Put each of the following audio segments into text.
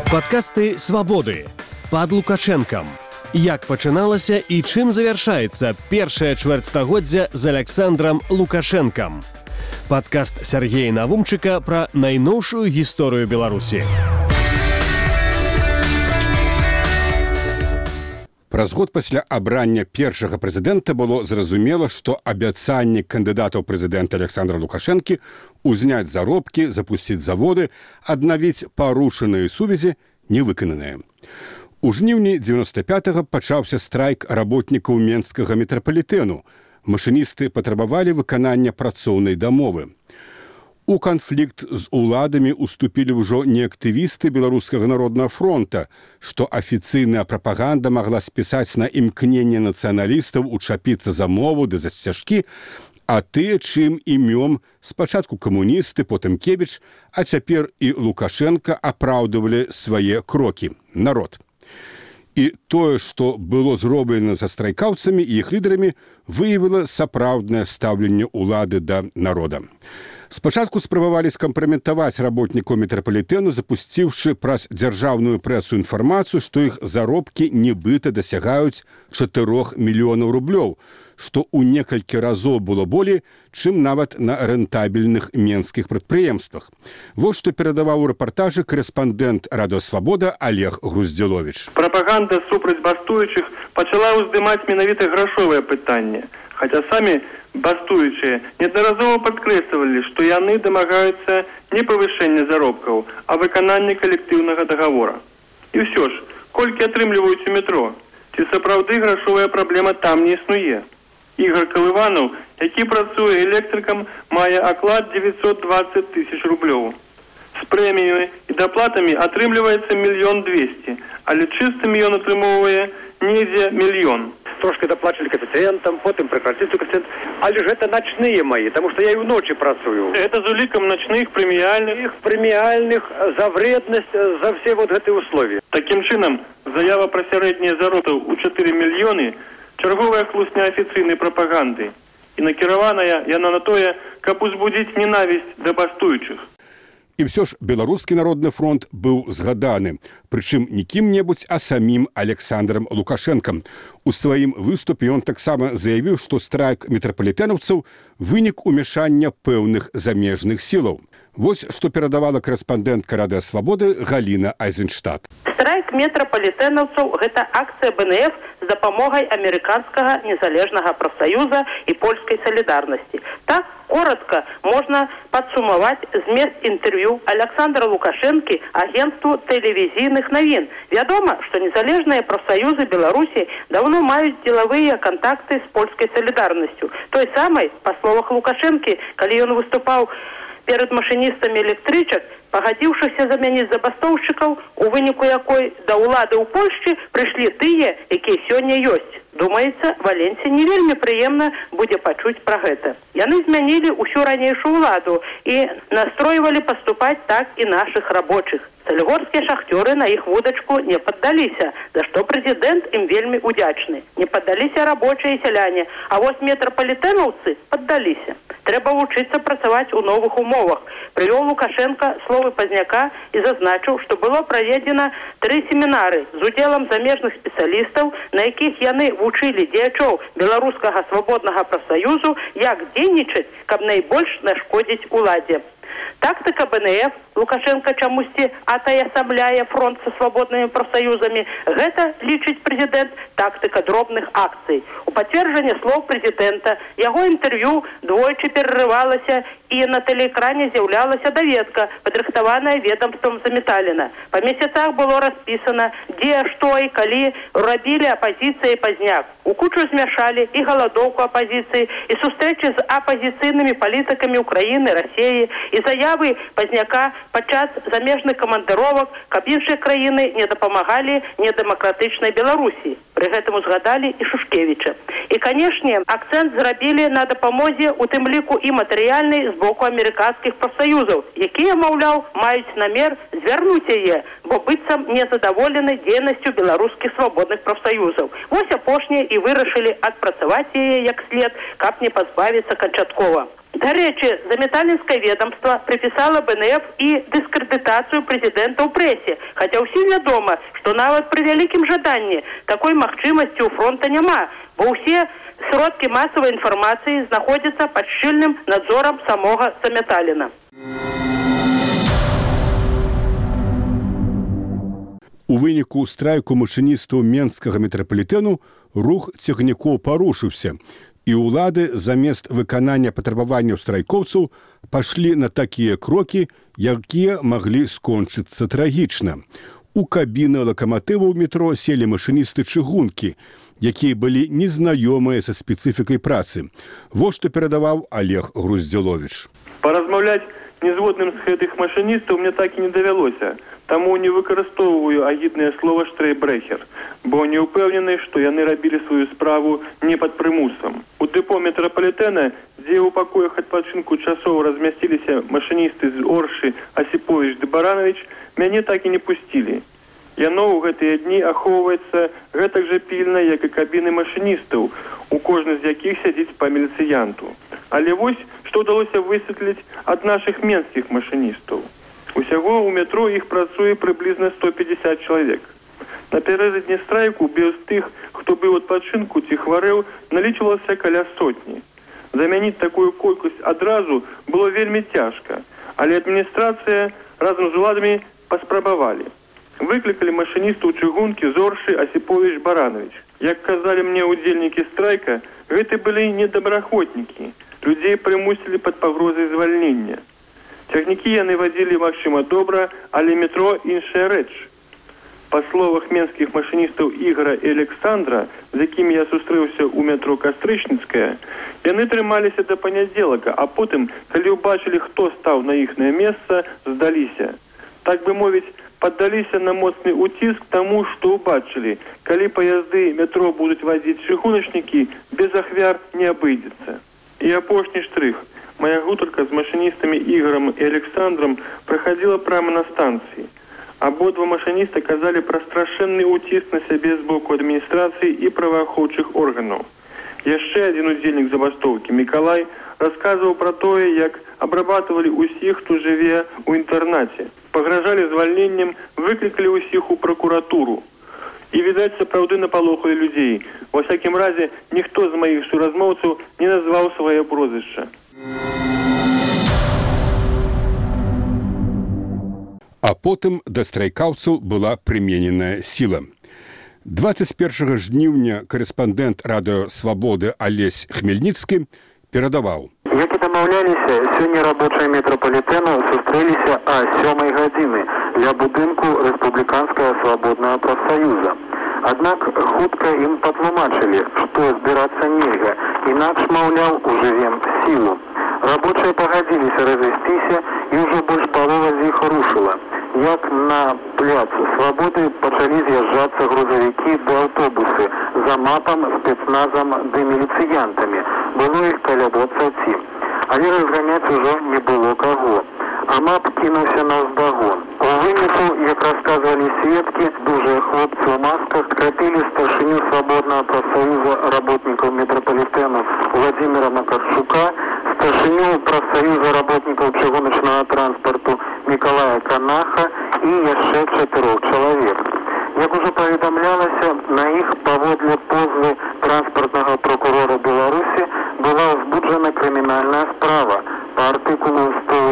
Падкасты «Свабоды» пад Лукашэнкам. Як пачыналася і чым завяршаецца першае чвэрцьстагоддзя з Александрам Лукашэнкам. Падкаст Сергея Навумчыка пра найноўшую гісторыю Беларусі. Праз год пасля абрання першага прэзідэнта было зразумела, што абяцанні кандыдатаў прэзідэнта Александра Лукашэнкі узняць заробкі, запусціць заводы, аднавіць парушаныя сувязі не выкананыя. У жніўні 95-го пачаўся страйк работнікаў Менскага метрапалітэну. Машыністы патрабавалі выканання працоўнай дамовы. У канфлікт з уладамі уступілі ўжо не актывісты Беларускага народнага фронта, што афіцыйная прапаганда магла спісаць на імкненне нацыяналістаў учапіцца за мову ды за сцяжкі, а тыя, чым імём спачатку камуністы, потым Кебіч, а цяпер і Лукашенка апраўдывалі свае крокі. Народ. І тое, што было зроблена за страйкаўцамі і іх лідарамі, выявіла сапраўднае стаўленне ўлады да народа. Спачатку спрабавалі скампраметаваць работнікаў метрапалітэну, запусціўшы праз дзяржаўную прэсу інфармацыю, што іх заробкі нібыта дасягаюць 4 мільёнаў рублёў, што ў некалькі разоў было болей, чым нават на рэнтабельных менскіх прадпрыемствах. Вось што перадаваў у рэпартажы корэспандэнт Радыё Свабода Олег Груздзіловіч. Прапаганда супраць бастуючых пачала ўздымаць менавіта грашовае пытанне, хаця самі бастуючыя неаднаразова падкрэслівалі, што яны дамагаюцца не павышэння заробкаў, а выканання калектыўнага дагавора. І ўсё ж, колькі атрымліваюць у метро? Ці сапраўды грашовая праблема там не існуе? Ігор Калыванаў, які працуе электрыкам, мае аклад 920 тысяч рублёў. З прэміямі і даплатамі атрымліваецца 1 200 000, але чыстым ён атрымоўвае недзе 1 000 000. Трошки доплачивали коэффициентам, потом прекратили коэффициент. Але же это ночные мои, потому что я и в ночи працую. Это з улікам ночных прэміяльных. Их премиальных за вредность, за все вот эти условия. Таким чынам, заява пра сярэднія заробкі ў 4 мільёны чарговая хлусня афіцыйнай прапаганды. І накіраваная яна на тое, каб узбудзіць ненавісць да бастуючых. І ўсё ж Беларускі народны фронт быў згаданы, прычым не кім-небудзь, а самім Александрам Лукашэнкам. У сваім выступе ён таксама заявіў, што страйк метрапалітэнаўцаў вынік умяшання пэўных замежных сілаў. Вось што перадавала корэспандэнтка Радыё Свабоды Галіна Айзенштадт. Страйк метрапалітэнаўцаў – гэта акцыя БНФ з дапамогай амерыканскага незалежнага прафсаюза і польскай салідарнасці. Так, коротко можна падсумаваць змест інтэрв'ю Александра Лукашэнкі агентству тэлевізійных навін. Вядома, што незалежныя прафсаюзы Беларусі давно маюць дзелавыя кантакты з польскай салідарнасцю. Той самай, па словах Лукашэнкі, калі ён выступаў перад машыністамі электрычак, пагадзіўшыся замяніць забастоўшчыкаў, у выніку якой да ўлады ў Польшчы прыйшлі тыя, якія сёння ёсць. Думаецца, Валенсі не вельмі прыемна будзе пачуць пра гэта. Яны змянілі ўсю ранейшую ўладу і настройвалі паступаць так і нашых рабочых. Салігорскія шахтёры на іх вудачку не паддаліся, за што прэзідэнт ім вельмі удзячны. Не паддаліся рабочыя і сяляне, а вось метрапалітэнаўцы паддаліся. Трэба вучыцца працаваць у новых умовах. Прывёў Лукашенка словы Пазняка і зазначыў, што было праведзена 3 семінары з удзелам замежных спецыялістаў, на якіх яны вучылі дзеячоў Беларускага свабоднага прафсаюзу, як дзейнічаць, каб найбольш нашкодзіць уладзе. Тактыка БНФ, Лукашенко чамусьці атаясамляе фронт са свабоднымі прафсаюзамі, гэта, лічыць прэзідэнт, тактыка дробных акцый. У пацверджанне слоў прэзідэнта яго інтэрв'ю двойчы перарывалася і на тэлеэкране з'яўлялася даведка, падрыхтаваная ведамствам Заметаліна. Па месяцах было распісана, дзе, што і калі рабілі апазіцыя і Пазняк. У кучу змяшалі і галадоўку апазіцыі, і сустрэчы з апазіцыйнымі палітыкамі Украіны, Расіі, і заявы Пазняка падчас замежных камандыровак, каб іншыя краіны не дапамагалі недэмакратычнай Беларусі. Пры гэтым узгадалі і Шушкевіча. І, канешне, акцэнт зрабілі на дапамозе, у тым ліку і матэрыяльнай з боку амерыканскіх прафсаюзаў, якія, маўляў, маюць намер звярнуць яе, бо быццам незадаволены дзейнасцю беларускіх свабодных прафсаюзаў. Вось апошнія і вырашылі адпрацаваць яе як след, каб не пазбавіцца канчаткова. До речи, заметалинское ведомство приписало БНФ и дискредитацию президента ў прэсе, хотя ўсім вядома, что нават при вялікім жаданні такой магчымасці ў фронта няма, бо ўсе сродкі масавай інфармацыі знаходзяцца пад шчыльным надзорам самога Заметаліна. У выніку страйку машыністаў Менскага метрапалітэну рух цягнікоў парушыўся, і ўлады замест выканання патрабаванняў страйкоўцаў пашлі на такія крокі, якія маглі скончыцца трагічна. У кабіны лакаматываў метро селі машыністы чыгункі, якія былі незнаёмыя са спецыфікай працы. Вось што перадаваў Олег Груздзіловіч. Паразмаўляць незгодным з гэтых машыністаў мне так і не давялося. Таму не выкарыстоўваю агіднае слова «штрейбрэхер», бо не ўпэўнены, што яны рабілі сваю справу не пад прымусам. У дэпо метрапалітэна, дзе ў пакоях адпачынку часоў размясціліся машыністы з Оршы Асіповіч ды Баранович, мяне так і не пусцілі. Яно ў гэтыя дні ахоўваецца гэтак жа пільна, як і кабіны машыністаў, у кожны з якіх сядзіць па міліцыянту. Але вось, што ўдалося высветліць ад нашых менскіх машыністаў. Усяго ў метро іх працуе прыблізна 150 чалавек. Напярэдадні страйку без тых, хто быў у адпачынку ці хварэў, налічвалася каля сотні. Замяніць такую колькасць адразу было вельмі цяжка, але адміністрацыя разам з уладамі паспрабавалі. Выклікалі машыністаў чыгункі з Оршы Асіповіч Баранович. Як казалі мне удзельнікі страйка, гэта былі недобраахвотнікі. Людзей прымусілі пад пагрозай звальнення. Цягнікі яны вадзілі, магчыма, добра, але метро іншая рэч. Па словах менскіх машыністаў Ігора і Александра, з якімі я сустрэўся ў метро Кастрычніцкая, яны трымаліся да панядзелака, а потым, калі ўбачылі, хто стаў на іхнае месца, здаліся. Так бы мовіць, паддаліся на моцны ўціск таму, што ўбачылі, калі паязды метро будуць вадзіць чыгуначнікі, без ахвяр не абыдзецца. І апошні штрых. Моя гутарка з машыністамі Ігорам і Александром праходзіла прямо на станцыі. Абодва машыніста казалі пра страшэнны ўціск на сябе з боку адміністрацыі і праваахоўчых органаў. Яшчэ адзін удзельнік забастоўкі, Мікалай, расказваў пра тое, як абрабатывалі ўсіх, хто жыве ў інтэрнаце. Пагражалі звальненнем, выклікалі ўсіх у пракуратуру. І, відаць, сапраўды напалохалі людзей. Ва всякім разе, ніхто з маіх суразмоўцаў не назваў свае прозвішча. А потым да страйкаўцаў была прымененая сіла. 21 жніўня карэспандэнт радыё «Свабоды» Алесь Хмельніцкі перадаваў. Як і дамаўляліся, сёння рабочыя метрапалітэну сустрэліся о 7 гадзіны ля будынку Рэспубліканскага свабоднага прафсаюза. Аднак хутка ім патлумачылі, што збірацца нельга, інакш, маўляў, ужывем сілу. Рабочыя пагадзіліся разысціся, і ўжо больш палова з іх рушыла. Як на пляц Свабоды пачалі з'язджацца грузавікі ды аўтобусы за мапам, спецназам ды міліцыянтамі. Было іх каля 20. Але разганяць ужо не было каго. А мап кінуўся наўздагон. У выніку, як расказвалі сведкі, дужыя хлопцы ў масках схапілі старшыню свабоднага прафсаюза работнікаў метрапалітэну Владзіміра Макарчука, старшыню прафсаюза работнікаў чыгуначнага транспарту Мікалая Канаха і яшчэ 4 чалавек. Як ужо паведамлялася, на іх паводле позвы транспартнага прокурора Беларусі была ўзбуджана крымінальная справа па артыкулу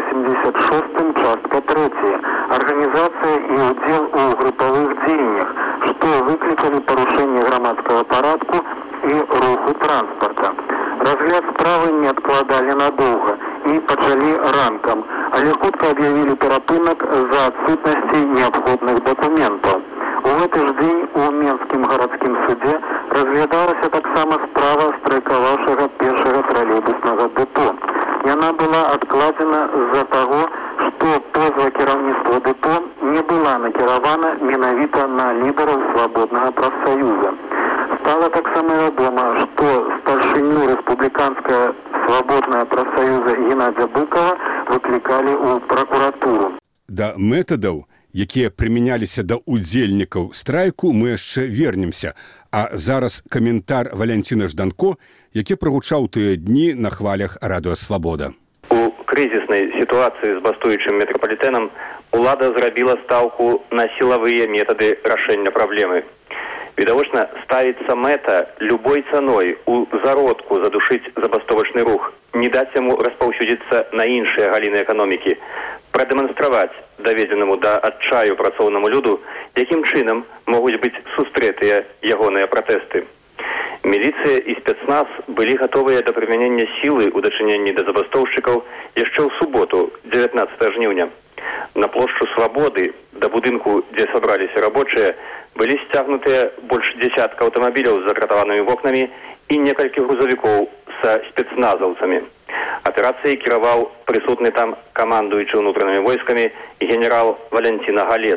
186 частка 3 «Арганізацыя і ўдзел у групавых дзеяннях», што выклікалі парушэнне грамадскага парадку і руху транспарта. Разгляд справы не адкладалі надоўга і пачалі ранкам, але хутка аб'явілі перапынак з-за адсутнасці неабходных дакументаў. У гэты ж дзень у Менскім гарадскім судзе разглядалася таксама справа страйкаваўшага першага тралейбуснага дэпо. Яна была адкладзена з-за таго, што позва кіраўніцтва дэпо не была накіравана менавіта на лідараў свабоднага прафсаюза. Стала таксама вядома, што старшыню Рэспубліканскага свабоднага прафсаюза Геннадзя Быкова выклікалі ў пракуратуру. Да метадаў, якія прымяняліся да удзельнікаў страйку, мы яшчэ вернемся. А зараз каментар Валянціна Жданко, які прагучаў тыя дні на хвалях радыё «Свабода». У крызіснай сітуацыі з бастуючым метрапалітэнам улада зрабіла стаўку на сілавыя метады рашэння праблемы. Відавочна, ставіцца мэта любой цаной у зародку задушыць забастовачны рух, не даць яму распаўсюдзіцца на іншыя галіны эканомікі, прадэманстраваць даведзенаму да адчаю працоўнаму люду, якім чынам могуць быць сустрэтыя ягоныя пратэсты. Міліцыя і спецназ былі гатовыя да прымянення сілы ў дачыненні да забастоўшчыкаў яшчэ ў суботу, 19 жніўня. На плошчу Свабоды, да будынку, дзе сабраліся рабочыя, былі сцягнутыя больш дзесятка аўтамабіляў з закратаванымі вокнамі і некалькі грузавікоў са спецназаўцамі. Аперацыяй кіраваў прысутны там камандуючы ўнутранымі войскамі генерал Валентина Галец.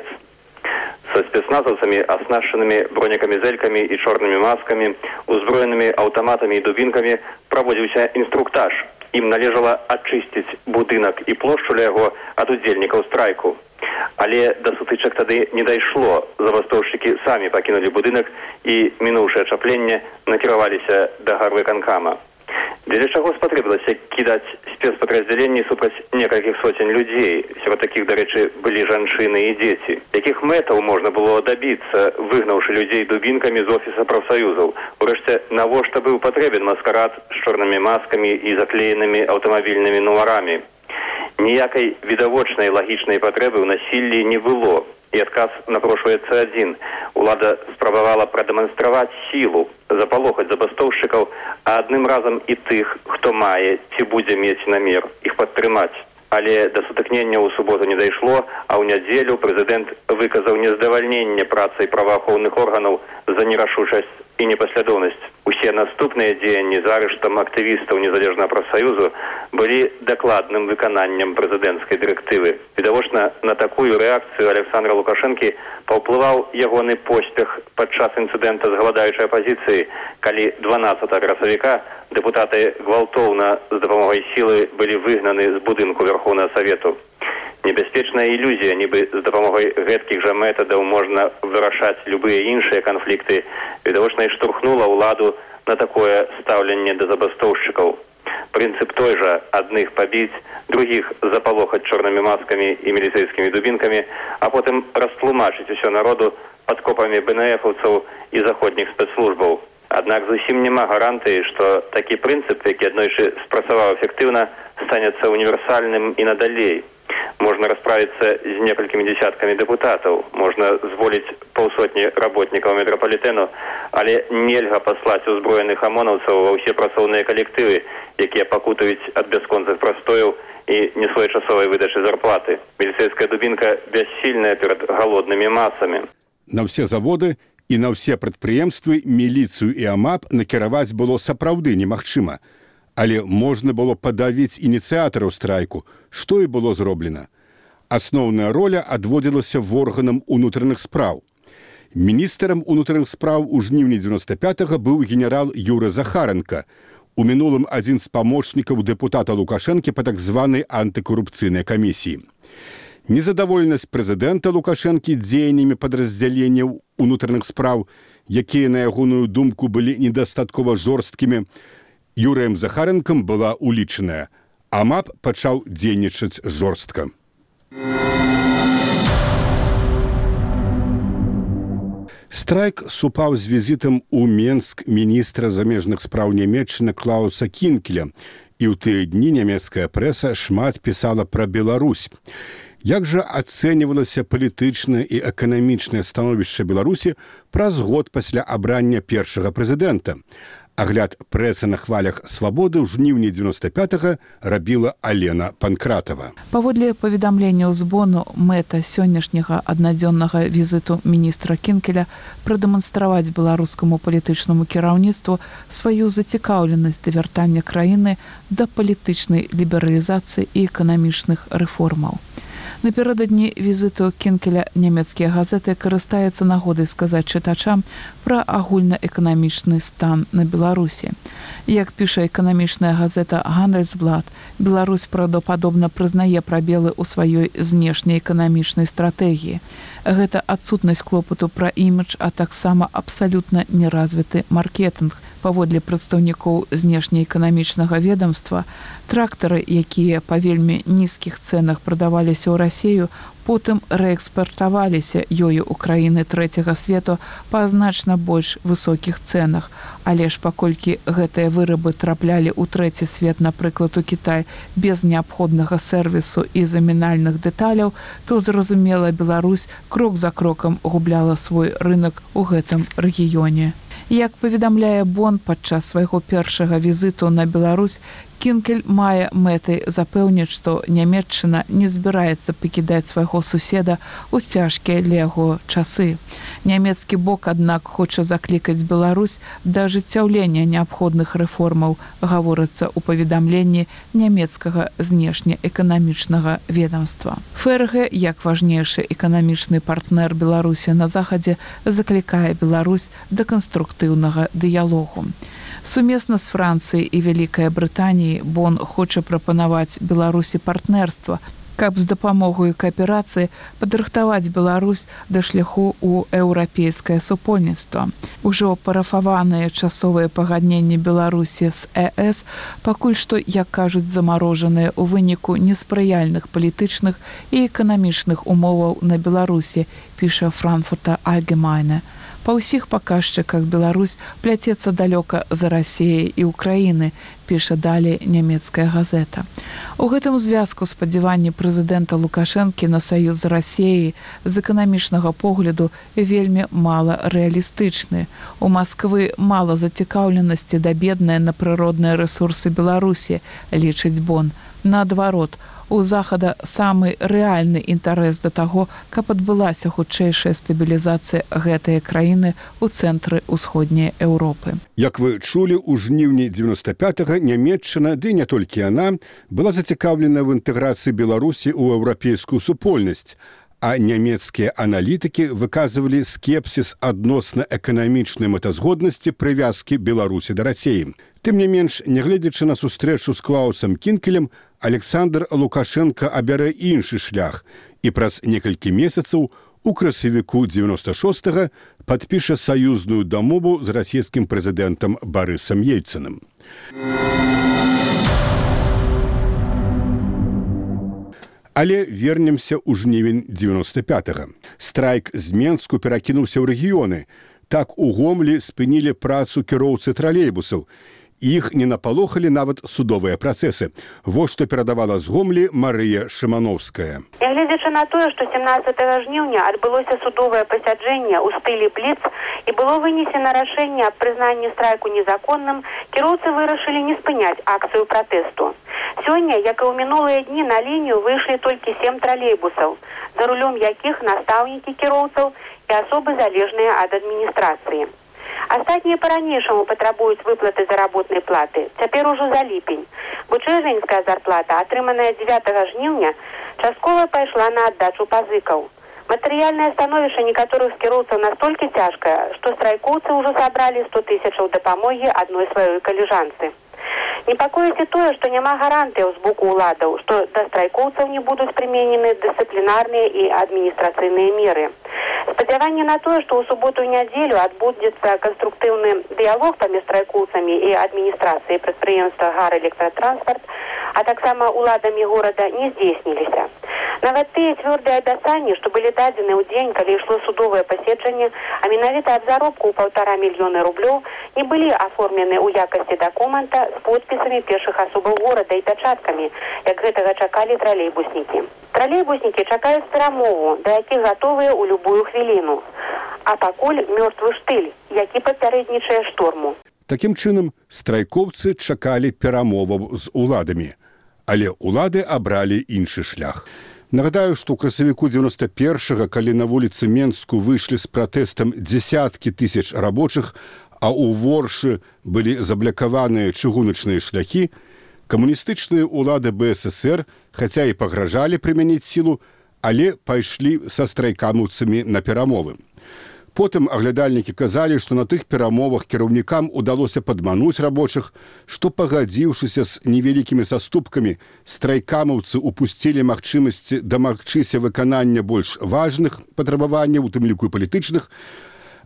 Са спецназаўцамі, аснашчанымі бронекамізэлькамі і чорнымі маскамі, узброенымі аўтаматамі і дубінкамі праводзіўся інструктаж. Ім належала ачысціць будынак і плошчу ля яго ад удзельнікаў страйку. Але да сутычак тады не дайшло. Забастоўшчыкі самі пакінулі будынак і, мінуўшы ачапленне, накіраваліся да гарвыканкама. Дзеля чаго спатрэбілася кідаць спецпадраздзяленні супраць некалькіх соцень людзей. Сярод такіх, дарэчы, былі жанчыны і дзеці. Якіх мэтаў можна было дабіцца, выгнаўшы людзей дубінкамі з офіса прафсаюзаў? Урэшце, навошта быў патрэбен маскарад з чорнымі маскамі і заклеенымі аўтамабільнымі нумарамі? Ніякай відавочнай лагічнай патрэбы ў насіллі не было. І адказ напрошваецца адзін. Улада спрабавала прадэманстраваць сілу, запалохаць забастоўшчыкаў, а адным разам і тых, хто мае ці будзе мець намер іх падтрымаць. Але да сутыкнення ў суботу не дайшло, а ў нядзелю прэзідэнт выказаў нездавальненне працай праваахоўных органаў за нерашучасць і непаслядоўнасць. Усе наступныя дзеянні з арыштам актывістаў незалежнага прафсаюзу былі дакладным выкананнем прэзідэнцкай дырэктывы. Відавочна, на такую рэакцыю Александра Лукашэнкі паўплываў ягоны поспех падчас інцыдэнта з галадаючай апазіцыі, калі 12 красавіка дэпутаты гвалтоўна з дапамогай сілы былі выгнаны з будынку Верховнага Савету. Небяспечная ілюзія, нібы з дапамогай гэткіх жа метадаў можна вырашаць любыя іншыя канфлікты, відавочна і штурхнула ўладу на такое стаўленне да забастоўшчыкаў. Прынцып той жа: адных пабіць, другіх запалохаць чорнымі маскамі і міліцэйскімі дубінкамі, а потым растлумачыць усё народу падкопамі БНФаўцаў і заходніх спецслужбаў. Аднак зусім няма гарантыі, што такі прынцып, які аднойчы спрацаваў эфектыўна, станецца універсальным і надалей. Можна расправіцца з некалькімі дзесяткамі дэпутатаў, можна зволіць паўсотні работнікаў метрапалітэну, але нельга паслаць узброеных амонаўцаў ва ўсе працоўныя калектывы, якія пакутаюць ад бясконцых прастояў і несвоечасовай выдачы зарплаты. Міліцэйская дубінка бяссільная перад галоднымі масамі. На ўсе заводы і на ўсе прадпрыемствы міліцыю і АМАП накіраваць было сапраўды немагчыма. Але можна было падавіць ініцыятараў страйку, што і было зроблена. Асноўная роля адводзілася органам унутраных спраў. Міністрам унутраных спраў у жніўні 95-го быў генерал Юра Захаренко, у мінулым адзін з памочнікаў дэпутата Лукашэнкі па так званай антыкарупцыйнай камісіі. Незадаволенасць прэзідэнта Лукашэнкі дзеяннямі падраздзяленняў унутраных спраў, якія, на ягоную думку, былі недастаткова жорсткімі, Юрыем Захаренкам была улічаная. АМАП пачаў дзейнічаць жорстка. Страйк супаў з візітам у Менск міністра замежных спраў Нямецчыны Клауса Кінкеля, і ў тыя дні нямецкая прэса шмат пісала пра Беларусь. Як жа ацэньвалася палітычнае і эканамічнае становішча Беларусі праз год пасля абрання першага прэзідэнта? Агляд прэсы на хвалях «Свабоды» ў жніўні 95-го рабіла Алена Панкратова. Паводле паведамленняў збону, мэта сённяшняга аднадзённага візіту міністра Кінкеля прадэманстраваць беларускаму палітычнаму кіраўніцтву сваю зацікаўленасць да вяртання краіны да палітычнай лібералізацыі і эканамічных рэформаў. Напярэдадні візіту Кінкеля нямецкія газеты карыстаюцца нагодай сказаць чытачам пра агульнаэканамічны стан на Беларусі. Як піша эканамічная газета «Гандельсблат», Беларусь правдападобна прызнае прабелы ў сваёй знешняй эканамічнай стратэгіі. Гэта адсутнасць клопату пра імідж, а таксама абсалютна неразвіты маркетынг, Паводле прадстаўнікоў знешнеэканамічнага ведомства, трактары, якія па вельмі нізкіх цэнах прадаваліся ў Расію, потым рээкспартаваліся ёю ў краіны трэцяга свету па значна больш высокіх цэнах. Але ж паколькі гэтыя вырабы траплялі ў трэці свет, напрыклад, у Кітай, без неабходнага сервісу і замінальных дэталяў, то, зразумела, Беларусь крок за крокам губляла свой рынок у гэтым рэгіёне. Як паведамляе Бон падчас свайго першага візіту на Беларусь, Кінкель мае мэтай запэўніць, што Нямецчына не збіраецца пакідаць свайго суседа ў цяжкія для яго часы. Нямецкі бок, аднак, хоча заклікаць Беларусь да ажыццяўлення неабходных рэформаў, гаворыцца ў паведамленні нямецкага знешнеэканамічнага ведомства. ФРГ, як важнейшы эканамічны партнер Беларусі на захадзе, заклікае Беларусь да канструктыўнага дыялогу. Сумесна з Францыяй і Вялікай Брытаніяй Бон хоча прапанаваць Беларусі партнерства, каб з дапамогай кааперацыі падрыхтаваць Беларусь да шляху ў еўрапейскае супольніцтва. Ужо парафаваныя часовыя пагадненні Беларусі з ЕС пакуль што, як кажуць, замарожаныя ў выніку неспрыяльных палітычных і эканамічных умоваў на Беларусі, піша Frankfurter Allgemeine. Па ўсіх паказчыках Беларусь пляцецца далёка за Расіяй і Украіны, піша далей нямецкая газета. У гэтым звязку спадзяванні прэзідэнта Лукашэнкі на саюз з Расіяй з эканамічнага погляду вельмі мала рэалістычны. У Масквы мала зацікаўленасці да бедныя на прыродныя рэсурсы Беларусі, лічыць Бон. Наадварот, у захада самы рэальны інтарэс да таго, каб адбылася хутчэйшая стабілізацыя гэтай краіны ў цэнтры ўсходняй Еўропы. Як вы чулі, у жніўні 95-го Нямецчына, ды не толькі яна, была зацікаўлена в інтэграцыі Беларусі ў еўрапейскую супольнасць, а нямецкія аналітыкі выказвалі скепсіс адносна эканамічнай мэтазгоднасці прывязкі Беларусі да Расіі. Тым не менш, нягледзячы на сустрэчу з Клаусам Кінкелем, Александр Лукашенко абярэ іншы шлях і праз некалькі месяцаў у красавіку 96-го падпіша саюзную дамову з расійскім прэзідэнтам Барысам Ельцыным. Але вернемся ў жнівень 95-го. Страйк з Менску перакінуўся ў рэгіёны. Так у Гомлі спынілі працу кіроўцы тралейбусаў. Іх не напалохалі нават судовыя працэсы. Вось што перадавала з Гомлі Марыя Шымановская. Нягледзячы на тое, што 17 жніўня адбылося судовае пасяджэнне ў стылі бліц і было вынесена рашэнне аб прызнанні страйку незаконным, кіроўцы вырашылі не спыняць акцыю пратэсту. Сёння, як і ў мінулыя дні, на лінію выйшлі толькі 7 тралейбусаў, за рулём якіх настаўнікі кіроўцаў і асобы залежныя ад адміністрацыі. Астатнія па-ранейшаму патрабуюць выплаты заработнай платы. Цяпер ужо за ліпень. Бо чэрвеньская зарплата, атрыманая 9 жніўня, часткова пайшла на аддачу пазыкаў. Матэрыяльнае становішча некаторых кіроўцаў настолькі цяжкае, што страйкоўцы ўжо сабралі 100 000 дапамогі адной сваёй каліжанцы. Непакоіць і тое, што няма гарантыяў з боку ўладаў, што да страйкоўцаў не будуць прыменены дысцыплінарныя і адміністрацыйныя меры. Спадзяванне на тое, што ў суботу і нядзелю адбудзецца канструктыўны дыялог паміж страйкоўцамі і адміністрацыяй прадпрыемства «Гарэлектратранспарт», а таксама ўладамі горада не здзейсніліся. Нават тыя цвёрдыя абяцанні, што былі дадзены ў дзень, калі ішло судовае паседжанне, а менавіта аб заробку ў 1,5 мільёна рублёў, не былі аформлены ў якасці дакумента з подпісамі першых асобаў горада і пячаткамі, як гэтага чакалі тралейбуснікі. Тралейбуснікі чакаюць перамову, да якіх гатовыя ў любую хвіліну. А пакуль мёртвы штыль, які папярэднічае шторму. Такім чынам, страйкоўцы чакалі перамоваў з уладамі, але улады абралі іншы шлях. Нагадаю, што ў красавіку 91-го, калі на вуліцы Менску выйшлі з пратэстам дзесяткі тысяч рабочых, а ў Воршы былі заблакаваныя чыгуначныя шляхі, камуністычныя ўлады БССР, хаця і пагражалі прымяніць сілу, але пайшлі са страйкамаўцамі на перамовы. Потым аглядальнікі казалі, што на тых перамовах кіраўнікам удалося падмануць рабочых, што, пагадзіўшыся з невялікімі саступкамі, страйкамаўцы упусцілі магчымасці дамагчыся выканання больш важных патрабаванняў, у тым ліку і палітычных,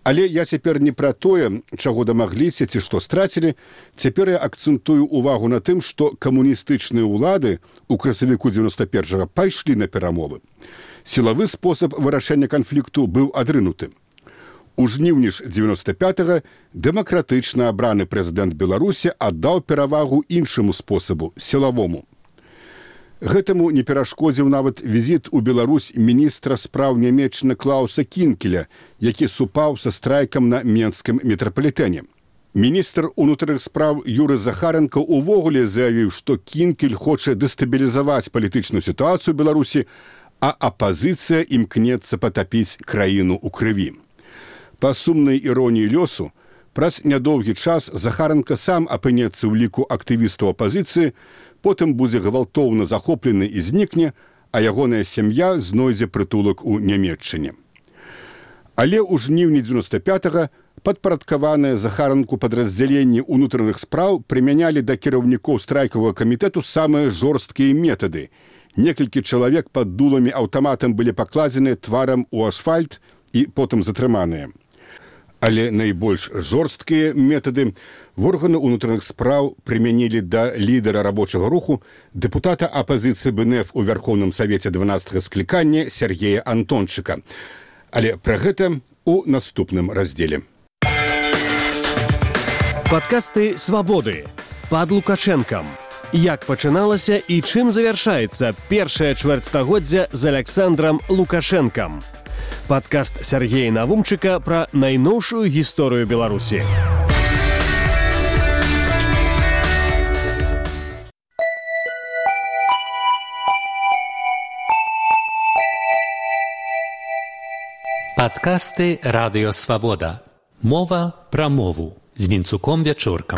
Але я цяпер не пра тое, чаго дамагліся ці што страцілі. Цяпер я акцэнтую увагу на тым, што камуністычныя ўлады ў красавіку 91-го пайшлі на перамовы. Сілавы спосаб вырашэння канфлікту быў адрынуты. У жніўні ж 95-го дэмакратычна абраны прэзідэнт Беларусі аддаў перавагу іншаму спосабу – сілавому. Гэтаму не перашкодзіў нават візіт у Беларусь міністра спраў Нямецчыны Клауса Кінкеля, які супаў са страйкам на Менскім метрапалітэне. Міністр унутраных спраў Юры Захаренко увогуле заявіў, што Кінкель хоча дэстабілізаваць палітычную сітуацыю ў Беларусі, а апазіцыя імкнецца патапіць краіну ў крыві. Па сумнай іроніі лёсу, праз нядоўгі час Захаренко сам апынецца ў ліку актывістаў апазіцыі, потым будзе гвалтоўна захоплены і знікне, а ягоная сям'я знойдзе прытулак у Нямецчыне. Але ў жніўні 95-го падпарадкаваныя Захаренку падраздзяленні ўнутраных спраў прымянялі да кіраўнікоў страйкавага камітэту самыя жорсткія метады. Некалькі чалавек пад дуламі аўтаматам былі пакладзены тварам у асфальт і потым затрыманыя. Але найбольш жорсткія метады органы ўнутраных спраў прымянілі да лідара рабочага руху, дэпутата апазіцыі БНФ у Вярхоўным Савеце 12-го склікання Сергея Антончыка. Але пра гэта ў наступным раздзеле. Падкасты «Свабоды» пад Лукашэнкам. Як пачыналася і чым завяршаецца першае чвэрцьстагоддзя з Александрам Лукашэнкам. Падкаст Сергея Навумчыка пра найноўшую гісторыю Беларусі. Падкасты «Радыё Свабода». Мова пра мову з Вінцуком Вячоркам.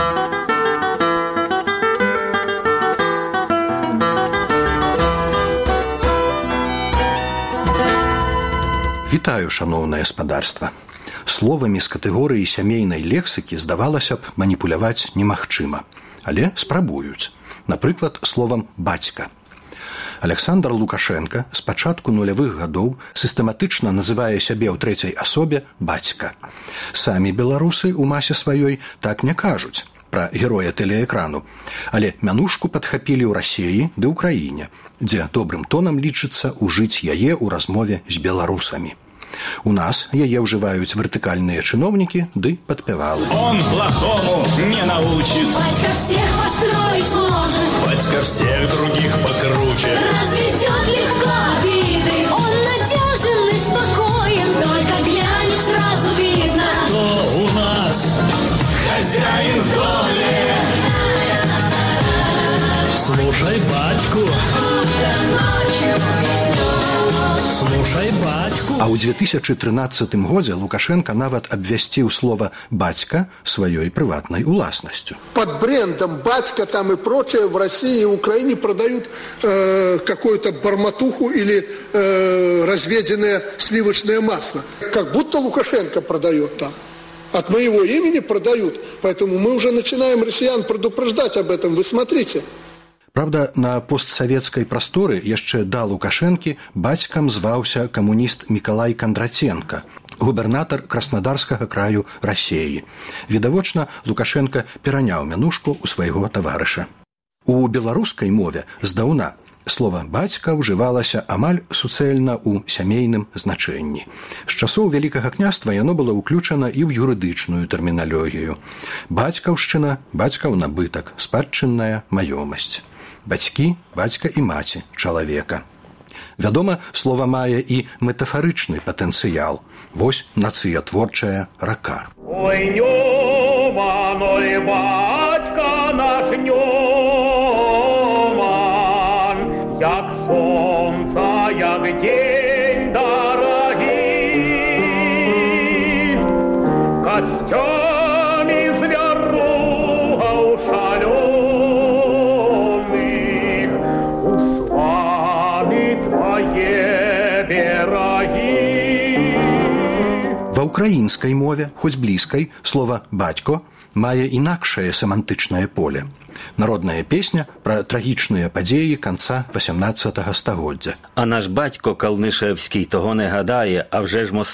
Вітаю, шаноўнае спадарства. Словамі з катэгорыі сямейнай лексікі, здавалася б, маніпуляваць немагчыма. Але спрабуюць. Напрыклад, словам «бацька». Александр Лукашенко з пачатку нулявых гадоў сістэматычна называе сябе ў трэцяй асобе «бацька». Самі беларусы ў масе сваёй так не кажуць пра героя тэлеэкрану, але мянушку падхапілі ў Расіі ды ў краіне, дзе добрым тонам лічыцца ўжыць яе ў размове з беларусамі. У нас яе ўжываюць вертыкальныя чыноўнікі ды падпявалы. Он плохому не научит. Батька всех построить может. Батька всех других покруче. Разведет легко обиды. Он надежен и спокоен. Только глянет, сразу видно. Кто у нас хозяин в доме? Слушай батьку. Слушай батьку. А ў 2013 годзе Лукашенко нават абвясціў слова «бацька» сваёй прыватнай уласнасцю. Под брендом «Батька» там и прочее в России и Украине продают какую-то барматуху или разведенное сливочное масло. Как будто Лукашенко продает там. От моего имени продают. Поэтому мы уже начинаем россиян предупреждать об этом. Вы смотрите. Правда, на постсавецкай прасторы яшчэ да Лукашэнкі бацькам зваўся камуніст Мікалай Кандратенка, губернатар Краснодарскага краю Расіі. Відавочна, Лукашенко пераняў мянушку ў свайго таварыша. У беларускай мове здаўна слова «бацька» ўжывалася амаль суцэльна ў сямейным значэнні. З часоў Вялікага княства яно было ўключана і ў юрыдычную тэрміналогію. Бацькаўшчына, бацькаў набытак, спадчынная маёмасць. Бацькі, бацька і маці чалавека. Вядома, слова мае і метафарычны патэнцыял. Вось нацыятворчая рака. Ой, Нёман, ой, батька наш Нёман, як сонца, як день дорогі, костями зверругаў шалёных, Ва ўкраінскай мове, хоць блізкай, слова «бацько» мае інакшае семантычнае поле. Народная песня пра трагічныя падзеі канца 18 стагоддзя. А наш батько Калнишевський того не гадає, а вже ж